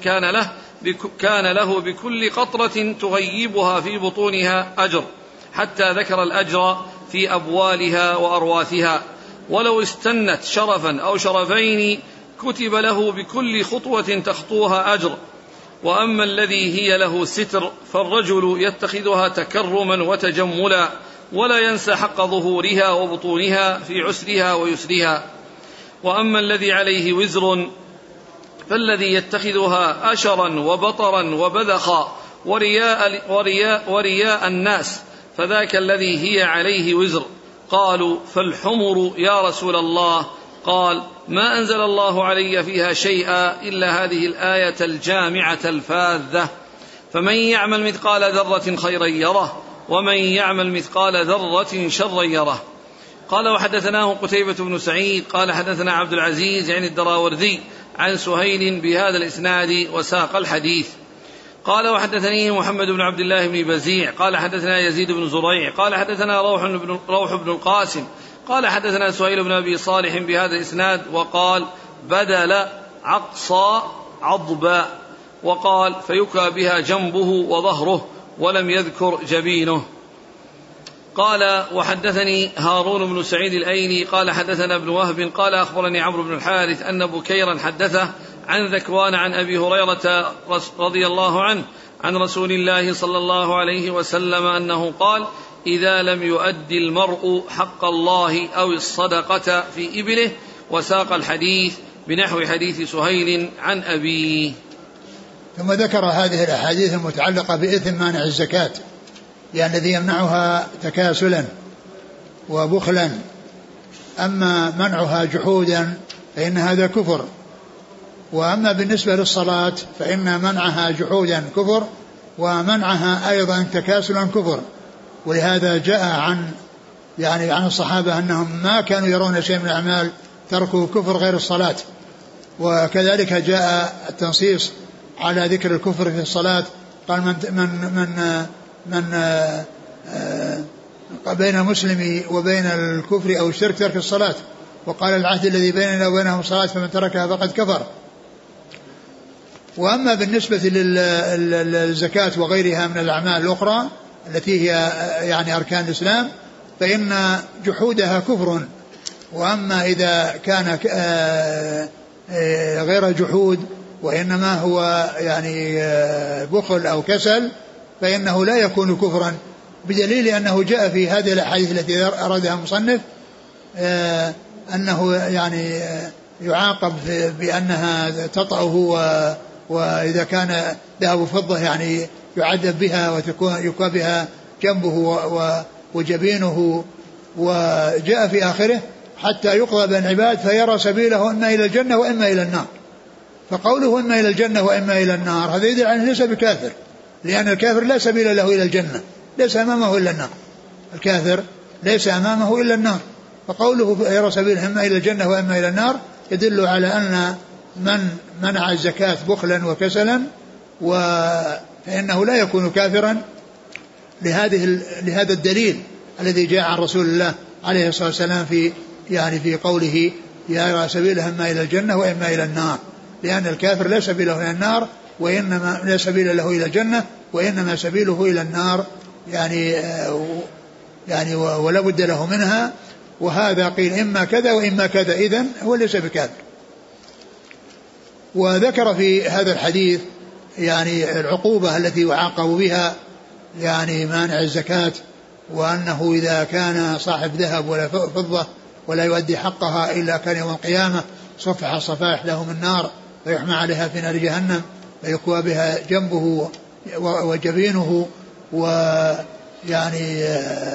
كان له بكل قطرة تغيبها في بطونها أجر، حتى ذكر الأجر في أبوالها وأرواثها. ولو استنت شرفا أو شرفين كتب له بكل خطوة تخطوها أجر. وأما الذي هي له ستر فالرجل يتخذها تكرما وتجملا ولا ينسى حق ظهورها وبطونها في عسرها ويسرها. وأما الذي عليه وزر فالذي يتخذها أشرا وبطرا وبذخا ورياء الناس فذاك الذي هي عليه وزر. قالوا فالحمر يا رسول الله؟ قال ما أنزل الله علي فيها شيئا إلا هذه الآية الجامعة الفاذة: فمن يعمل مثقال ذرة خيرا يره ومن يعمل مثقال ذرة شرا يره. قال وحدثناه قتيبة بن سعيد قال حدثنا عبد العزيز يعني الدراوردي عن سهيل بهذا الإسناد وساق الحديث. قال وحدثني محمد بن عبد الله بن بزيع قال حدثنا يزيد بن زريع قال حدثنا روح بن القاسم قال حدثنا سهيل بن أبي صالح بهذا الإسناد وقال بدل عقصى عضبا وقال فيكى بها جنبه وظهره ولم يذكر جبينه. قال وحدثني هارون بن سعيد الأيلي قال حدثنا ابن وهب قال أخبرني عمرو بن الحارث أن بكيرا حدثه عن ذكوان عن أبي هريرة رضي الله عنه عن رسول الله صلى الله عليه وسلم أنه قال إذا لم يؤدي المرء حق الله أو الصدقة في إبله وساق الحديث بنحو حديث سهيل عن أبيه. ثم ذكر هذه الأحاديث المتعلقة بإثم مانع الزكاة يعني الذي يمنعها تكاسلا وبخلا. أما منعها جحودا فإن هذا كفر. وأما بالنسبة للصلاة فإن منعها جحودا كفر ومنعها أيضا تكاسلا كفر. ولهذا جاء عن الصحابة أنهم ما كانوا يرون شيء من الأعمال تركوا كفر غير الصلاة. وكذلك جاء التنصيص على ذكر الكفر في الصلاة قال من بين المسلم وبين الكفر أو الشرك ترك الصلاة. وقال العهد الذي بيننا وبينهم الصلاة فمن تركها فقد كفر. وأما بالنسبة للزكاة وغيرها من الأعمال الأخرى التي هي يعني أركان الإسلام فإن جحودها كفر. وأما إذا كان غير جحود وإنما هو يعني بخل أو كسل فإنه لا يكون كفرا بدليل أنه جاء في هذه الأحاديث التي أرادها المصنف أنه يعني يعاقب بأنها تطأه وإذا كان ذهب فضة يعني يعذب بها ويكوى بها جنبه وجبينه. وجاء في آخره حتى يقضى بين العباد فيرى سبيله إما إلى الجنة وإما إلى النار. فقوله إما إلى الجنة وإما إلى النار هذا يدل على أنه ليس بكافر لأن الكافر لا سبيل له إلى الجنة ليس أمامه إلا النار. الكافر ليس أمامه إلا النار. فقوله يرى سبيله إما إلى الجنة وإما إلى النار يدل على أن من منع الزكاة بخلا وكسلا فإنه لا يكون كافرا لهذا الدليل الذي جاء عن رسول الله عليه الصلاة والسلام في قوله يرى سبيله إما إلى الجنة وإما إلى النار. لأن الكافر لا سبيل له إلى النار وإنما لا سبيل له إلى الجنة وإنما سبيله إلى النار يعني ولا بد له منها. وهذا قيل إما كذا وإما كذا إذن هو ليس بكافر. وذكر في هذا الحديث يعني العقوبة التي يعاقب بها يعني مانع الزكاة وأنه إذا كان صاحب ذهب ولا فضة ولا يؤدي حقها إلا كان يوم القيامة صفح الصفائح له من نار فيحمى عليها في نار جهنم فيكوى بها جنبه وجبينه ويعني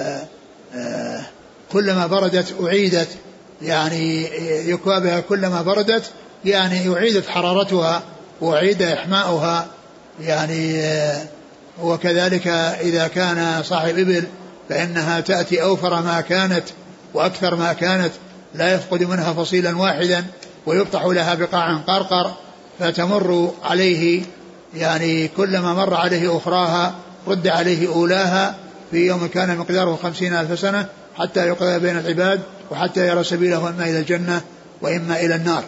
كلما بردت أعيدت يعني يكوى بها كلما بردت يعني أعيدت حرارتها وأعيد إحماؤها يعني. وكذلك إذا كان صاحب إبل فإنها تأتي أوفر ما كانت وأكثر ما كانت لا يفقد منها فصيلا واحدا ويفتح لها بقاع قرقر فتمر عليه يعني كلما مر عليه أخراها رد عليه أولاها في يوم كان مقداره 50,000 سنة حتى يقضى بين العباد وحتى يرى سبيله إما إلى الجنة وإما إلى النار.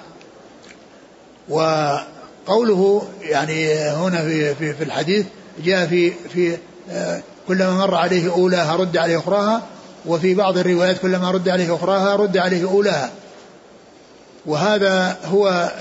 وقوله يعني هنا في الحديث جاء في كلما مر عليه أولاها رد عليه أخراها وفي بعض الروايات كلما رد عليه أخراها رد عليه أولاها. وهذا هو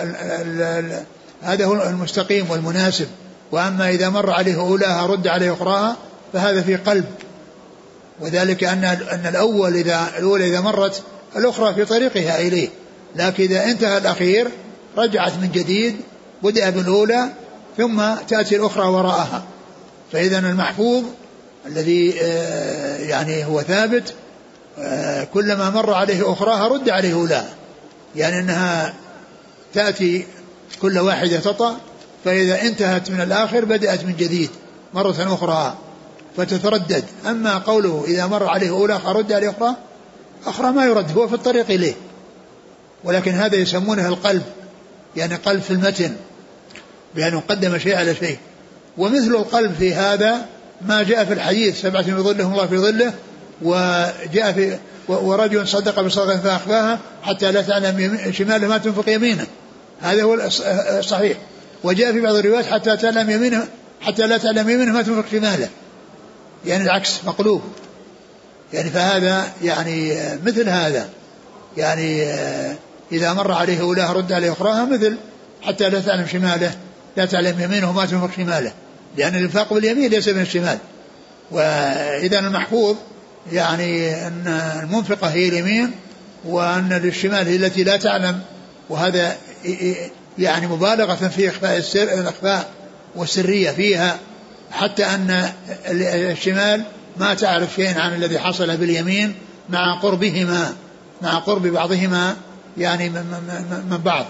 المستقيم والمناسب. وأما إذا مر عليه أولاها رد عليه أخراها فهذا في قلب. وذلك أن الأولى إذا مرت الأخرى في طريقها إليه لكن إذا انتهى الأخير رجعت من جديد بدأ بالأولى ثم تأتي الأخرى وراءها. فإذا المحفوظ الذي يعني هو ثابت كلما مر عليه أخراها رد عليه أولاها يعني أنها تأتي كل واحدة تطأ فإذا انتهت من الآخر بدأت من جديد مرة أخرى فتتردد. أما قوله إذا مر عليه أولاها رد عليه أخرى أخرى ما يرد، هو في الطريق إليه، ولكن هذا يسمونه القلب، يعني قلب في المتن بأن قدم شيء على شيء. ومثل القلب في هذا ما جاء في الحديث 7 يظلهم الله في ظله، وجاء في ورجل صدق بصدقة فأخفاها حتى لا تعلم شماله ما تنفق يمينه، هذا هو الصحيح. وجاء في بعض الروايات حتى لا تعلم يمينه ما تنفق شماله، يعني العكس مقلوب. يعني فهذا يعني مثل هذا، يعني إذا مر عليه أولاه رد عليه أخراها، مثل حتى لا تعلم شماله لا تعلم يمينه ما تنفق شماله، لأن الإنفاق باليمين ليس من الشمال. وإذا المحفوظ يعني أن المنفقة هي اليمين، وأن للشمال هي التي لا تعلم، وهذا يعني مبالغة في إخفاء الأخفاء والسرية فيها، حتى أن الشمال ما تعرف شيئا عن الذي حصل باليمين مع قرب بعضهما يعني من بعض.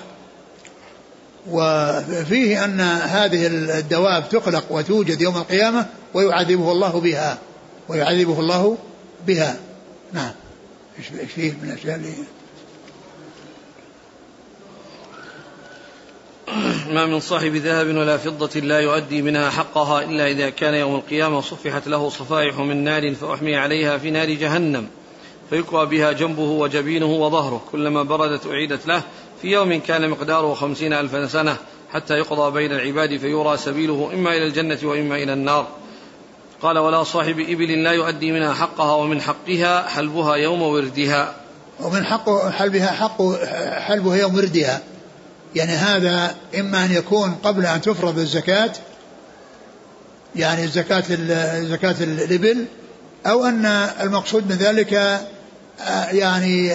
وفيه أن هذه الدواب تخلق وتوجد يوم القيامة ويعذبه الله بها. نعم. ايش فيه من الاشياء اللي ما من صاحب ذهب ولا فضة لا يؤدي منها حقها إلا إذا كان يوم القيامة صفحت له صفائح من نار فأحمي عليها في نار جهنم فيكوى بها جنبه وجبينه وظهره، كلما بردت أعيدت له في يوم كان مقداره 50,000 سنة حتى يقضى بين العباد فيرى سبيله إما إلى الجنة وإما إلى النار. قال: ولا صاحب إبل لا يؤدي منها حقها ومن حقها حلبها يوم وردها. ومن حق حلبها يوم وردها، يعني هذا إما أن يكون قبل أن تفرض الزكاة، يعني زكاة الإبل، أو أن المقصود من ذلك يعني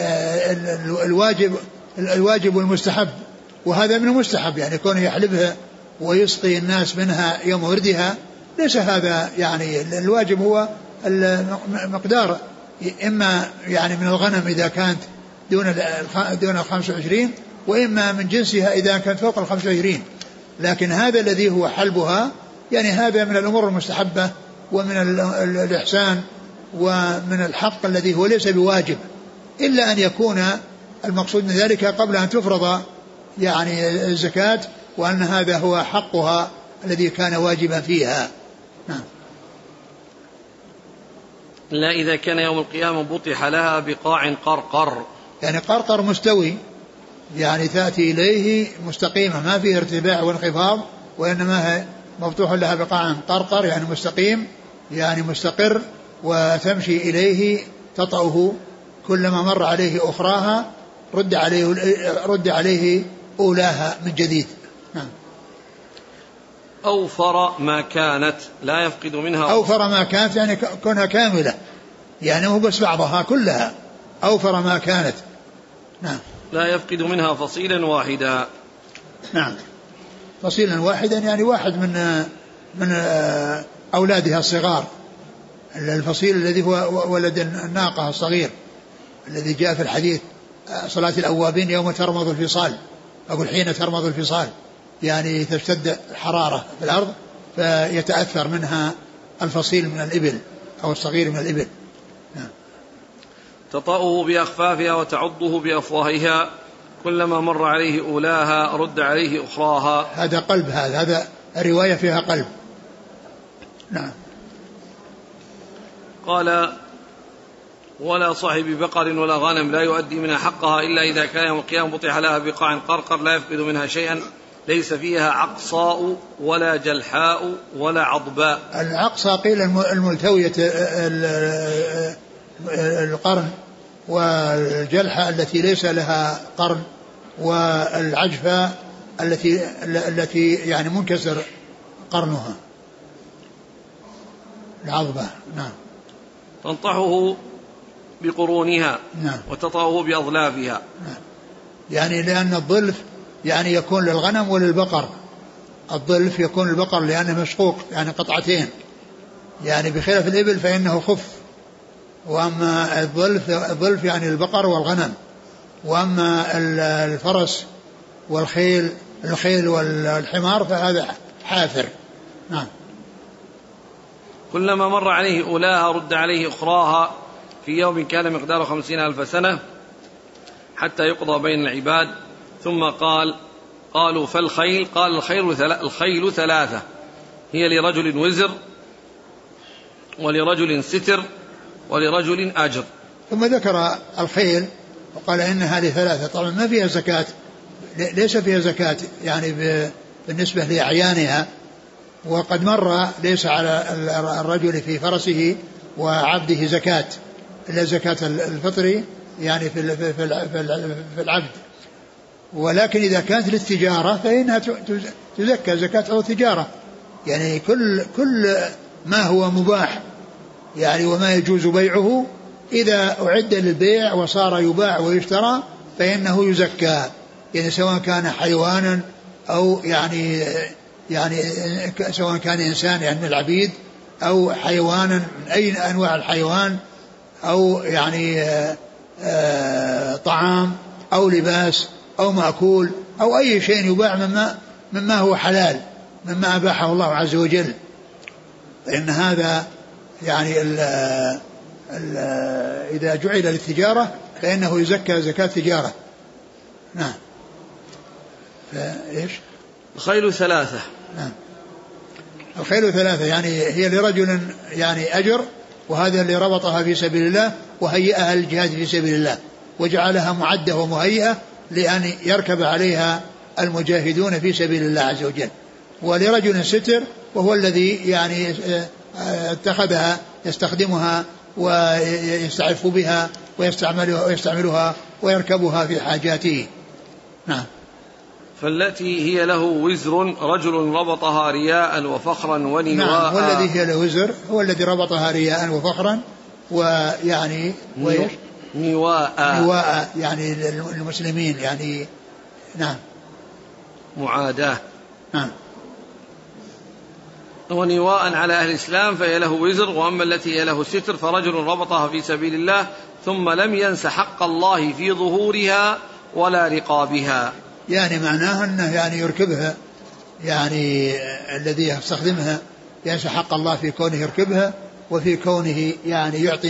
الواجب والمستحب، وهذا من المستحب، يعني كونه يحلبها ويسقي الناس منها يوم وردها ليس هذا، يعني الواجب هو المقدار، إما يعني من الغنم إذا كانت دون 25، وإما من جنسها إذا كانت فوق 25. لكن هذا الذي هو حلبها يعني هذا من الأمور المستحبة ومن الإحسان ومن الحق الذي هو ليس بواجب، إلا أن يكون المقصود من ذلك قبل أن تفرض يعني الزكاة، وأن هذا هو حقها الذي كان واجبا فيها. نعم. لا إذا كان يوم القيامة بطح لها بقاع قرقر، يعني قرقر مستوي، يعني تأتي إليه مستقيمة ما فيه ارتفاع وانخفاض، وإنما هي مفتوح لها بقاع قرقر، يعني مستقيم يعني مستقر، وتمشي إليه تطأه كلما مر عليه أخراها رد عليه أولاها من جديد. نعم. أوفر ما كانت لا يفقد منها، أوفر ما كانت يعني كونها كاملة، يعني هو بس بعضها كلها، أوفر ما كانت. نعم. لا يفقد منها فصيلا واحدا. نعم. فصيلا واحدا يعني واحد من أولادها الصغار، الفصيل الذي هو ولد الناقة الصغير الذي جاء في الحديث صلاة الأوابين يوم ترمض الفصال، أقول حين ترمض الفصال، يعني تشتد الحرارة في الأرض فيتأثر منها الفصيل من الإبل أو الصغير من الإبل. نعم. تطأه بأخفافها وتعضه بأفواهها، كلما مر عليه أولاها رد عليه أخراها. هذا قلب، هذا الرواية فيها قلب. نعم. قال: ولا صاحب بقر ولا غنم لا يؤدي منها حقها إلا إذا كان يوم القيامة بطح لها بقاع قرقر لا يفقد منها شيئا ليس فيها عقصاء ولا جلحاء ولا عضباء. العقصاء قيل الملتوية القرن، والجلحة التي ليس لها قرن، والعجفة التي يعني منكسر قرنها، العضبة. نعم. تنطحه بقرونها. نعم. وتطأه بأظلافها. نعم. يعني لأن الظلف يعني يكون للغنم وللبقر، الظلف يكون البقر لأنه مشقوق يعني قطعتين، يعني بخلاف الإبل فإنه خف، وأما الظلف يعني البقر والغنم، وأما الفرس والخيل والحمار فهذا حافر. نعم. كلما مر عليه أولاها رد عليه أخراها، في يوم كان مقداره 50,000 سنة حتى يقضى بين العباد. ثم قالوا فالخيل؟ قال الخيل 3، هي لرجل وزر ولرجل ستر ولرجل أجر. ثم ذكر الخيل وقال إنها ل3، طبعا ما فيها زكاة، ليس فيها زكاة يعني بالنسبة لأعيانها، وقد مر ليس على الرجل في فرسه وعبده زكاة إلا زكاة الفطر يعني في العبد، ولكن إذا كانت للتجارة فإنها تزكى زكاة أو تجارة، يعني كل ما هو مباح يعني وما يجوز بيعه إذا أعد للبيع وصار يباع ويشترى فإنه يزكى، يعني سواء كان حيوانا أو يعني سواء كان إنسان يعني من العبيد أو حيوانا من أي أنواع الحيوان أو يعني طعام أو لباس أو مأكول أو أي شيء يباع مما هو حلال مما أباحه الله عز وجل، فإن هذا يعني إذا جعل للتجارة فإنه يزكى زكاة تجارة. نعم. فإيش؟ الخيل 3. نعم. الخيل 3 يعني هي لرجل يعني أجر، وهذا اللي ربطها في سبيل الله وهيئها للجهاد في سبيل الله وجعلها معدة ومهيئة لأن يركب عليها المجاهدون في سبيل الله عز وجل. ولرجل ستر وهو الذي يعني اتخذها يستخدمها ويستعف بها ويستعملها ويركبها في حاجاته. نعم. فالتي هي له وزر رجل ربطها رياء وفخرا ونواء. نعم. والذي هي له وزر هو الذي ربطها رياء وفخرا ويعني نواء يعني للمسلمين يعني. نعم. معاداة. نعم. ونواء على أهل الإسلام فهي له وزر. وأما التي هي له ستر فرجل ربطها في سبيل الله ثم لم ينس حق الله في ظهورها ولا رقابها، يعني معناه أنه يعني يركبها يعني الذي يستخدمها ينسى حق الله في كونه يركبها وفي كونه يعني يعطي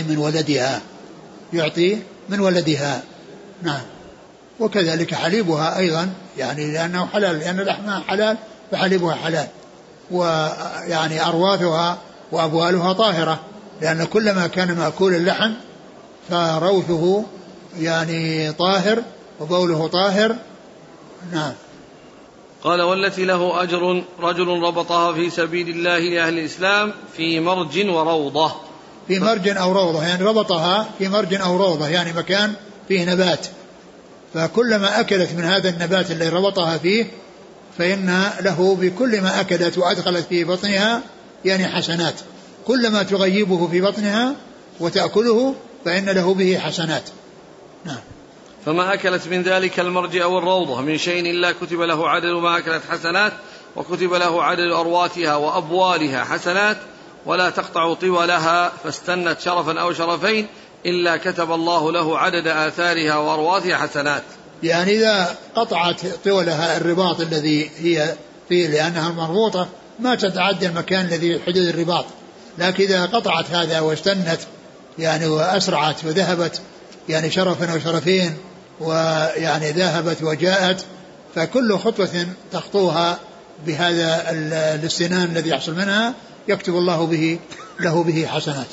من ولدها. نعم. وكذلك حليبها أيضا يعني لأنه حلال، لأن لحمها حلال فحليبها حلال، ويعني أرواثها وأبوالها طاهرة، لأن كلما كان مأكول اللحم فروثه يعني طاهر وبوله طاهر. نعم. قال والتي له أجر رجل ربطها في سبيل الله لأهل الإسلام في مرج وروضة. في مرج أو روضة يعني ربطها في مرج أو روضة يعني مكان فيه نبات، فكلما أكلت من هذا النبات الذي ربطها فيه فإن له بكل ما أكلت وأدخلت في بطنها يعني حسنات، كلما تغيبه في بطنها وتأكله فإن له به حسنات. نعم. فما أكلت من ذلك المرج أو الروضة من شيء إلا كتب له عدد ما أكلت حسنات، وكتب له عدد أرواتها وأبوالها حسنات، ولا تقطع طولها فاستنت شرفا أو شرفين إلا كتب الله له عدد آثارها وأرواتها حسنات. يعني إذا قطعت طولها الرباط الذي هي فيه لأنها مربوطة ما تتعدى المكان الذي حدود الرباط، لكن إذا قطعت هذا واستنت يعني وأسرعت وذهبت يعني شرفا أو شرفين ويعني ذهبت وجاءت، فكل خطوة تخطوها بهذا الاستنان الذي يحصل منها يكتب الله له به حسنات.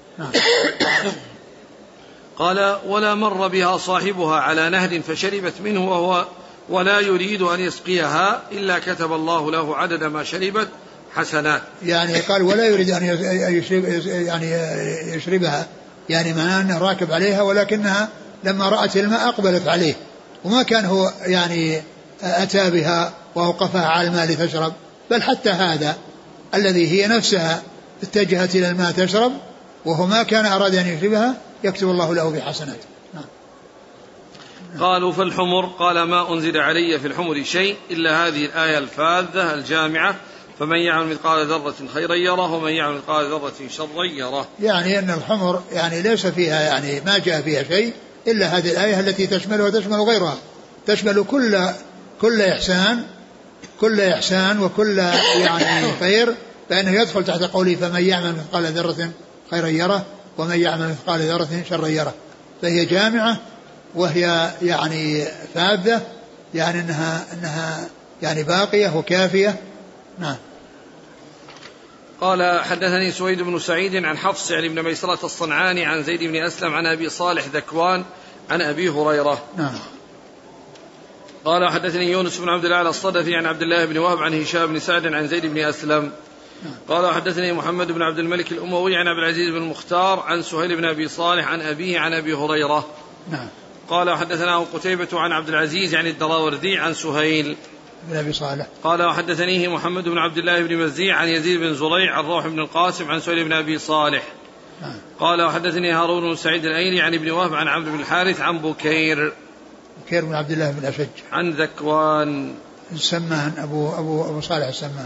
قال ولا مر بها صاحبها على نهر فشربت منه ولا يريد أن يسقيها إلا كتب الله له عدد ما شربت حسنات. يعني قال ولا يريد أن يشربها يعني معناه أنه راكب عليها، ولكنها لما رأت الماء أقبلت عليه وما كان هو يعني أتى بها وأوقفها على الماء لتشرب، بل حتى هذا الذي هي نفسها اتجهت إلى الماء تشرب وهو ما كان أراد أن يشربها يكتب الله له بحسنات. قالوا فالحمر؟ قال ما أنزل علي في الحمر شيء إلا هذه الآية الفاذة الجامعة فمن يعمل مثقال ذرة خيرا يره ومن يعمل مثقال ذرة شرا يره. يعني أن الحمر يعني ليس فيها يعني ما جاء فيها شيء إلا هذه الآية التي تشملها وتشمل غيرها، تشمل كل إحسان وكل يعني خير، فإنه يدخل تحت قوله فمن يعمل مثقال ذرة خيرا يره ومن يعمل مثقال ذرة شرا يره. فهي جامعة وهي يعني فاذة، يعني أنها يعني باقية وكافية. نعم. قال حدثني سويد بن سعيد عن حفص يعني بن ميسرة الصنعاني عن زيد بن أسلم عن أبي صالح ذكوان عن أبي هريرة. نعم. قال حدثني يونس بن عبد الله الصدفي عن عبد الله بن وهب عن هشام بن سعد عن زيد بن أسلم. قال حدثني محمد بن عبد الملك الأموي عن عبد العزيز بن المختار عن سهيل بن أبي صالح عن أبيه عن أبي هريرة. نعم. قال حدثنا قتيبة عن عبد العزيز يعني الدراوردي عن سهيل بن أبي صالح. قال وحدثنيه محمد بن عبد الله بن مزيع عن يزيد بن زريع عن روح بن القاسم عن سهيل بن أبي صالح. قال وحدثني هارون بن سعيد الأيلي عن ابن وهب عن عمرو بن الحارث عن بكير بن عبد الله بن أشج عن ذكوان السمان أبو صالح السمان.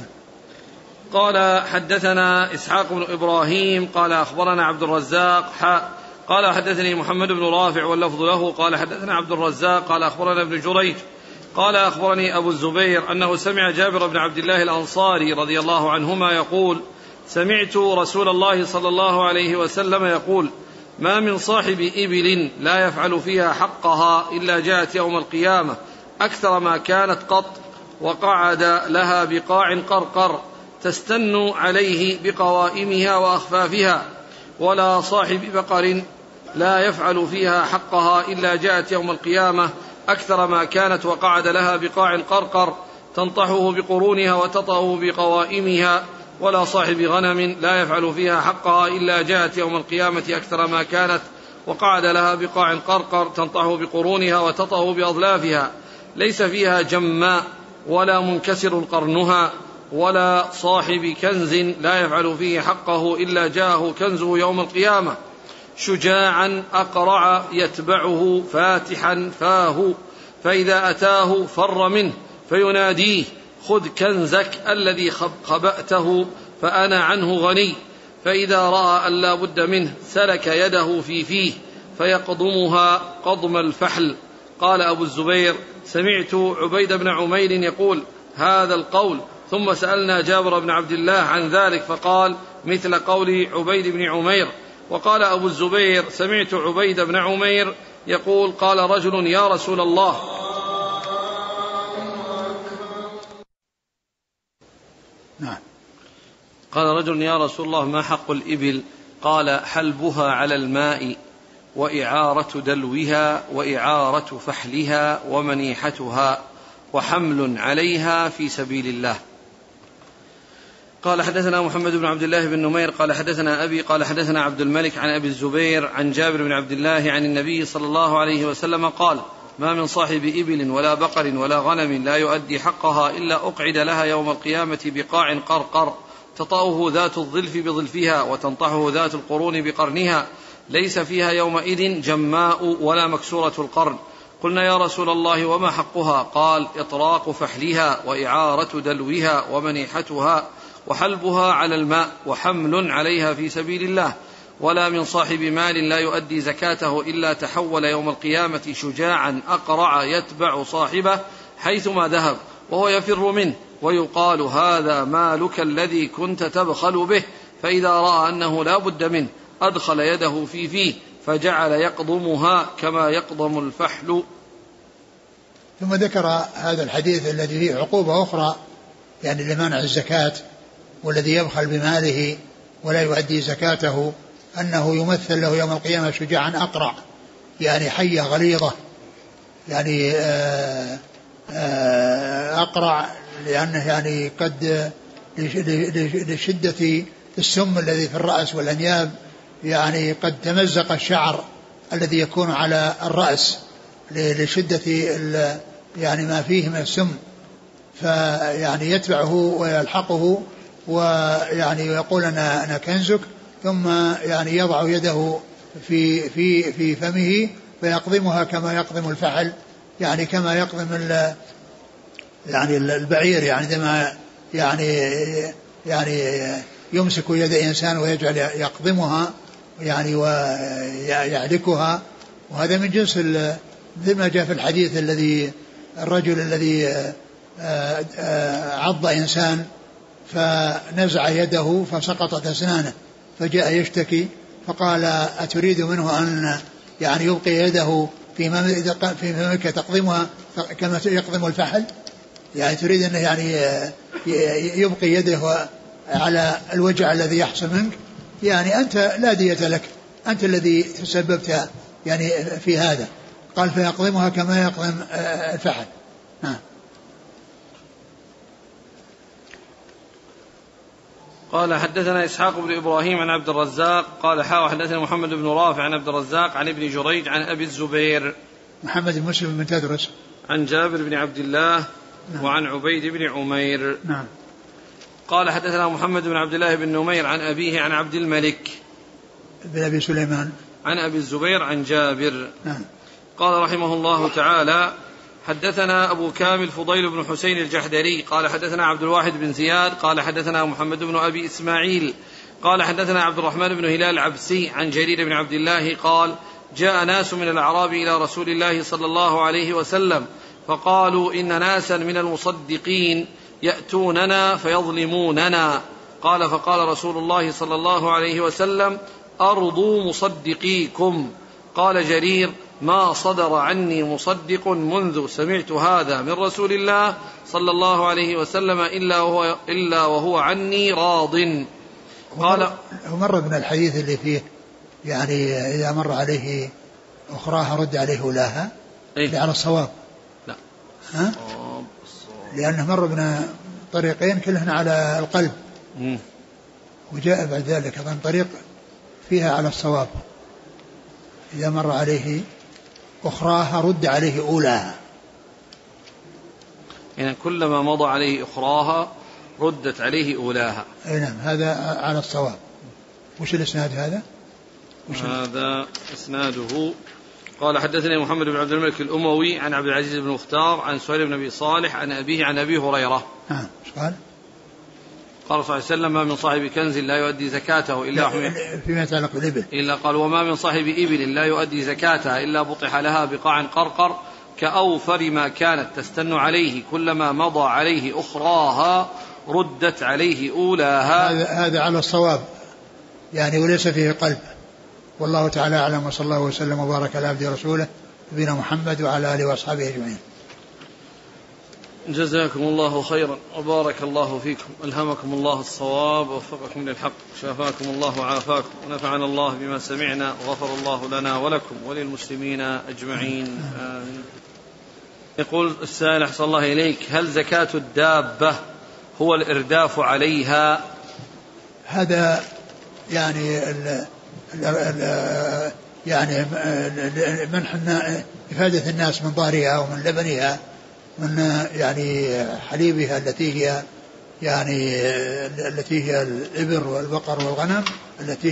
قال حدثنا إسحاق بن إبراهيم قال أخبرنا عبد الرزاق قال حدثني محمد بن رافع واللفظ له قال حدثنا عبد الرزاق قال أخبرنا ابن جريج قال أخبرني أبو الزبير أنه سمع جابر بن عبد الله الأنصاري رضي الله عنهما يقول سمعت رسول الله صلى الله عليه وسلم يقول ما من صاحب إبل لا يفعل فيها حقها إلا جاءت يوم القيامة أكثر ما كانت قط وقعد لها بقاع قرقر تستن عليه بقوائمها وأخفافها ولا صاحب بقر لا يفعل فيها حقها إلا جاءت يوم القيامة أكثر ما كانت وقعد لها بقاع قرقر تنطحه بقرونها وتطأه بقوائمها ولا صاحب غنم لا يفعل فيها حقها إلا جاءت يوم القيامة أكثر ما كانت وقعد لها بقاع قرقر تنطحه بقرونها وتطأه بأظلافها ليس فيها جماء ولا منكسر قرنها ولا صاحب كنز لا يفعل فيه حقه إلا جاءه كنزه يوم القيامة شجاعا أقرع يتبعه فاتحا فاه فإذا أتاه فر منه فيناديه خذ كنزك الذي خبأته فأنا عنه غني فإذا رأى أن لا بد منه سلك يده في فيه فيقضمها قضم الفحل. قال أبو الزبير سمعت عبيد بن عمير يقول هذا القول ثم سألنا جابر بن عبد الله عن ذلك فقال مثل قول عبيد بن عمير. وقال أبو الزبير سمعت عبيد بن عمير يقول قال رجل يا رسول الله قال رجل يا رسول الله ما حق الإبل قال حلبها على الماء وإعارة دلوها وإعارة فحلها ومنيحتها وحمل عليها في سبيل الله. قال حدثنا محمد بن عبد الله بن نمير قال حدثنا أبي قال حدثنا عبد الملك عن أبي الزبير عن جابر بن عبد الله عن النبي صلى الله عليه وسلم قال ما من صاحب إبل ولا بقر ولا غنم لا يؤدي حقها إلا أقعد لها يوم القيامة بقاع قرقر تطأه ذات الظلف بظلفها وتنطحه ذات القرون بقرنها ليس فيها يومئذ جماء ولا مكسورة القرن. قلنا يا رسول الله وما حقها قال إطراق فحلها وإعارة دلوها ومنيحتها وحلبها على الماء وحمل عليها في سبيل الله. ولا من صاحب مال لا يؤدي زكاته إلا تحول يوم القيامة شجاعا أقرع يتبع صاحبه حيثما ذهب وهو يفر منه ويقال هذا مالك الذي كنت تبخل به فإذا رأى أنه لا بد منه أدخل يده في فيه فجعل يقضمها كما يقضم الفحل. ثم ذكر هذا الحديث الذي فيه عقوبة أخرى يعني لمنع الزكاة والذي يبخل بماله ولا يؤدي زكاته أنه يمثل له يوم القيامة شجاعا أقرع يعني حية غليظة يعني أقرع لأنه يعني قد لشدة السم الذي في الرأس والأنياب يعني قد تمزق الشعر الذي يكون على الرأس لشدة يعني ما فيه من السم فيعني يتبعه ويلحقه ويعني يقول أنا كنزك ثم يعني يضع يده في فمه فيقضمها كما يقضم الفحل يعني كما يقضم يعني البعير يعني عندما يعني يمسك يد إنسان ويجعل يقضمها يعني ويعلكها. وهذا من جنس مثل ما جاء في الحديث الذي الرجل الذي عض إنسان فنزع يده فسقطت أسنانه فجاء يشتكي فقال أتريد منه أن يعني يبقي يده في فمك تقضمها كما يقضم الفحل؟ يعني تريد أنه يعني يبقي يده على الوجع الذي يحصل منك؟ يعني أنت لا دية لك، أنت الذي تسببت يعني في هذا. قال فيقضمها كما يقضم الفحل. قال حدثنا إسحاق بن إبراهيم عن عبد الرزاق قال حدثنا محمد بن رافع عن عبد الرزاق عن ابن جريج عن أبي الزبير محمد بن مسلم بن تدرس عن جابر بن عبد الله وعن عبيد بن عمير. قال حدثنا محمد بن عبد الله بن نمير عن أبيه عن عبد الملك بن أبي سليمان عن أبي الزبير عن جابر. قال رحمه الله تعالى حدثنا أبو كامل فضيل بن حسين الجحدري قال حدثنا عبد الواحد بن زياد قال حدثنا محمد بن أبي إسماعيل قال حدثنا عبد الرحمن بن هلال العبسي عن جرير بن عبد الله قال جاء ناس من الأعراب إلى رسول الله صلى الله عليه وسلم فقالوا إن ناسا من المصدقين يأتوننا فيظلموننا. قال فقال رسول الله صلى الله عليه وسلم أرضوا مصدقيكم. قال جرير ما صدر عني مصدق منذ سمعت هذا من رسول الله صلى الله عليه وسلم إلا وهو عني راض. قال مر من الحديث اللي فيه يعني إذا مر عليه أخراها رد عليه أولاها على الصواب. لا لأنه مر من طريقين كلهن على القلب وجاء بعد ذلك أيضا طريق فيها على الصواب إذا مر عليه أخراها رد عليه أولاها. يعني كلما مضى عليه أخراها ردت عليه أولاها. نعم هذا على الصواب. وش الإسناد هذا؟ هذا إسناده قال حدثني محمد بن عبد الملك الأموي عن عبد العزيز بن مختار عن سهيل بن أبي صالح عن أبيه عن أبي هريرة. قال صلى الله عليه وسلم ما من صاحب كنز لا يؤدي زكاته إلا فيما يتعلق بالإبل إلا قال وما من صاحب إبل لا يؤدي زكاتها إلا بطح لها بقاع قرقر كأوفر ما كانت تستن عليه كلما مضى عليه أخراها ردت عليه أولاها. هذا على الصواب يعني وليس فيه قلب. والله تعالى أعلم وصلى الله وسلم وبارك على عبده ورسوله نبينا محمد وعلى آله وأصحابه أجمعين. جزاكم الله خيرا وبارك الله فيكم ألهمكم الله الصواب ووفقكم للحق شافاكم الله وعافاكم ونفعنا الله بما سمعنا وغفر الله لنا ولكم وللمسلمين أجمعين آمين. يقول السائل أحسن الله إليك هل زكاة الدابة هو الإرداف عليها؟ هذا يعني يعني منح إفادة الناس من ظهرها ومن لبنها من يعني حليبها التي هي الإبل والبقر والغنم التي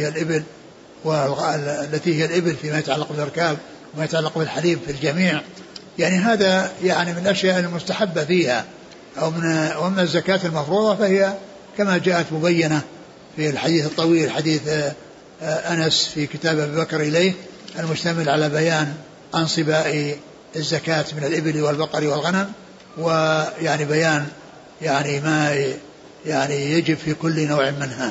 هي الإبل فيما يتعلق بالإركاب وما يتعلق بالحليب في الجميع. يعني هذا يعني من الأشياء المستحبة فيها ومن الزكاة المفروضة فهي كما جاءت مبينة في الحديث الطويل حديث أنس في كتاب أبي بكر إليه المشتمل على بيان أنصباء الزكاة من الإبل والبقر والغنم ويعني بيان يعني ما يعني يجب في كل نوع منها.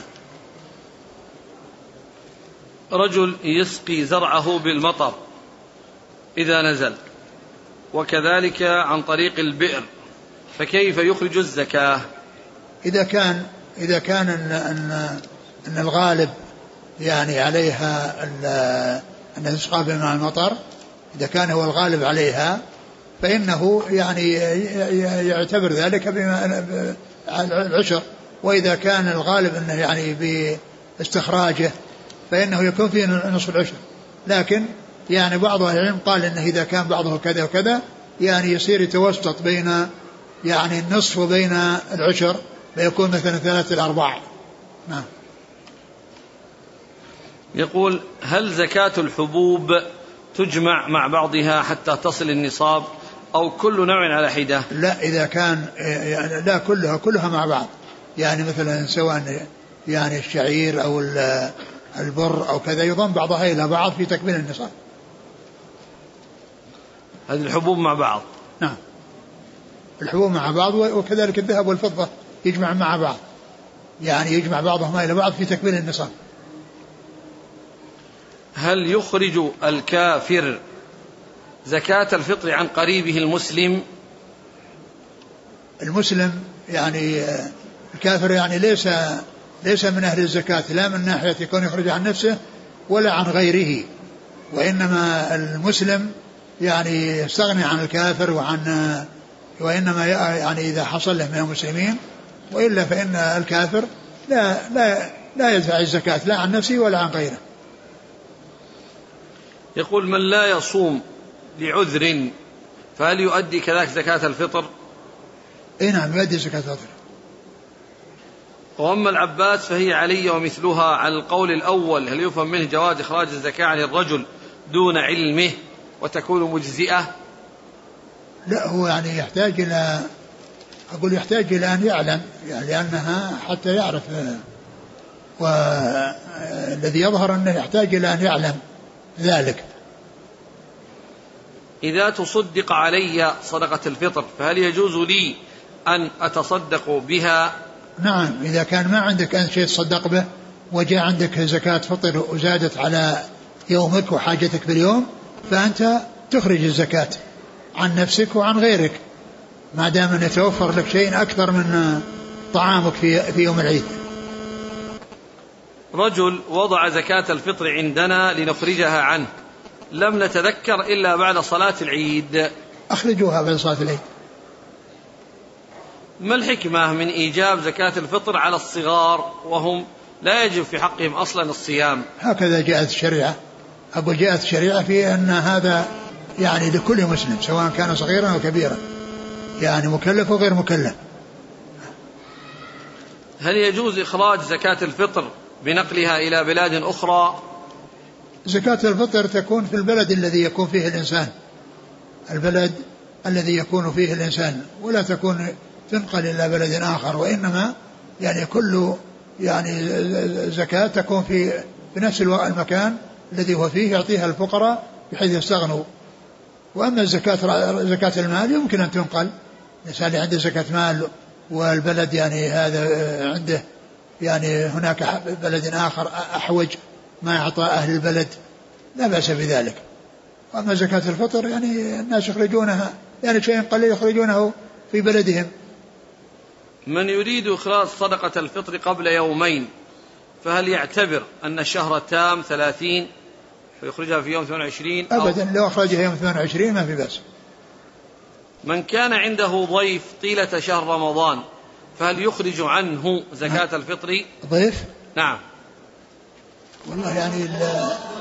رجل يسقي زرعه بالمطر إذا نزل وكذلك عن طريق البئر فكيف يخرج الزكاة؟ إذا كان أن الغالب يعني عليها أن تسقى بماء المطر إذا كان هو الغالب عليها فإنه يعني يعتبر ذلك العشر. وإذا كان الغالب أنه يعني باستخراجه فإنه يكون فيه نصف العشر. لكن يعني بعض أهل العلم قال إنه إذا كان بعضه كذا وكذا يعني يصير يتوسط بين يعني النصف وبين العشر فيكون مثلا 3/4. نعم. يقول هل زكاة الحبوب تجمع مع بعضها حتى تصل النصاب أو كل نوع على حدة؟ لا إذا كان يعني لا كلها مع بعض يعني مثلا سواء يعني الشعير أو البر أو كذا يضم بعضها إلى بعض في تكميل النصاب. هذه الحبوب مع بعض. نعم الحبوب مع بعض وكذلك الذهب والفضة يجمع مع بعض يعني يجمع بعضهما إلى بعض في تكميل النصاب. هل يخرج الكافر زكاة الفطر عن قريبه المسلم؟ المسلم يعني الكافر يعني ليس من أهل الزكاة، لا من ناحية يكون يخرج عن نفسه ولا عن غيره، وإنما المسلم يعني يستغني عن الكافر وإنما يعني إذا حصل له من المسلمين، وإلا فإن الكافر لا يدفع الزكاة لا عن نفسه ولا عن غيره. يقول: من لا يصوم لعذر فهل يؤدي كذلك زكاة الفطر؟ نعم يؤدي زكاة الفطر. وأما العباس فهي علي ومثلها. على القول الأول هل يفهم منه جواز إخراج الزكاة عن الرجل دون علمه وتكون مجزئة؟ لا، هو يعني يحتاج إلى أن يعلم، يعني لأنها حتى يعرف، والذي يظهر أنه يحتاج إلى أن يعلم ذلك. إذا تصدق علي صدقة الفطر فهل يجوز لي أن أتصدق بها؟ نعم، إذا كان ما عندك أي شيء تصدق به وجاء عندك زكاة فطر وزادت على يومك وحاجتك باليوم، فأنت تخرج الزكاة عن نفسك وعن غيرك ما دام أن يتوفر لك شيء أكثر من طعامك في يوم العيد. رجل وضع زكاة الفطر عندنا لنخرجها عنه، لم نتذكر إلا بعد صلاة العيد. أخرجوها بعد صلاة العيد. ما الحكمة من إيجاب زكاة الفطر على الصغار وهم لا يجب في حقهم أصلا الصيام؟ هكذا جاءت الشريعة. أقول جاءت الشريعة في أن هذا يعني لكل مسلم سواء كان صغيرا أو كبيرا، يعني مكلف وغير مكلف. هل يجوز إخراج زكاة الفطر بنقلها إلى بلاد أخرى؟ زكاة الفطر تكون في البلد الذي يكون فيه الإنسان، البلد الذي يكون فيه الإنسان، ولا تكون تنقل إلى بلد آخر، وإنما يعني كل يعني زكاة تكون في نفس المكان الذي هو فيه يعطيها الفقراء بحيث يستغنوا. وأما زكاة المال يمكن أن تنقل، الإنسان اللي عنده زكاة مال والبلد يعني هذا عنده يعني هناك بلد آخر أحوج ما يعطى أهل البلد، لا بأس بذلك. وأما زكاة الفطر يعني الناس يخرجونها يعني شيء قليل يخرجونه في بلدهم. من يريد إخراج صدقة الفطر قبل يومين فهل يعتبر أن الشهر تام 30 فيخرجها في يوم 28؟ أبدا، لو أخرجها يوم 28 ما في بأس. من كان عنده ضيف طيلة شهر رمضان فهل يخرج عنه زكاة الفطر؟ ضيف؟ نعم. والله يعني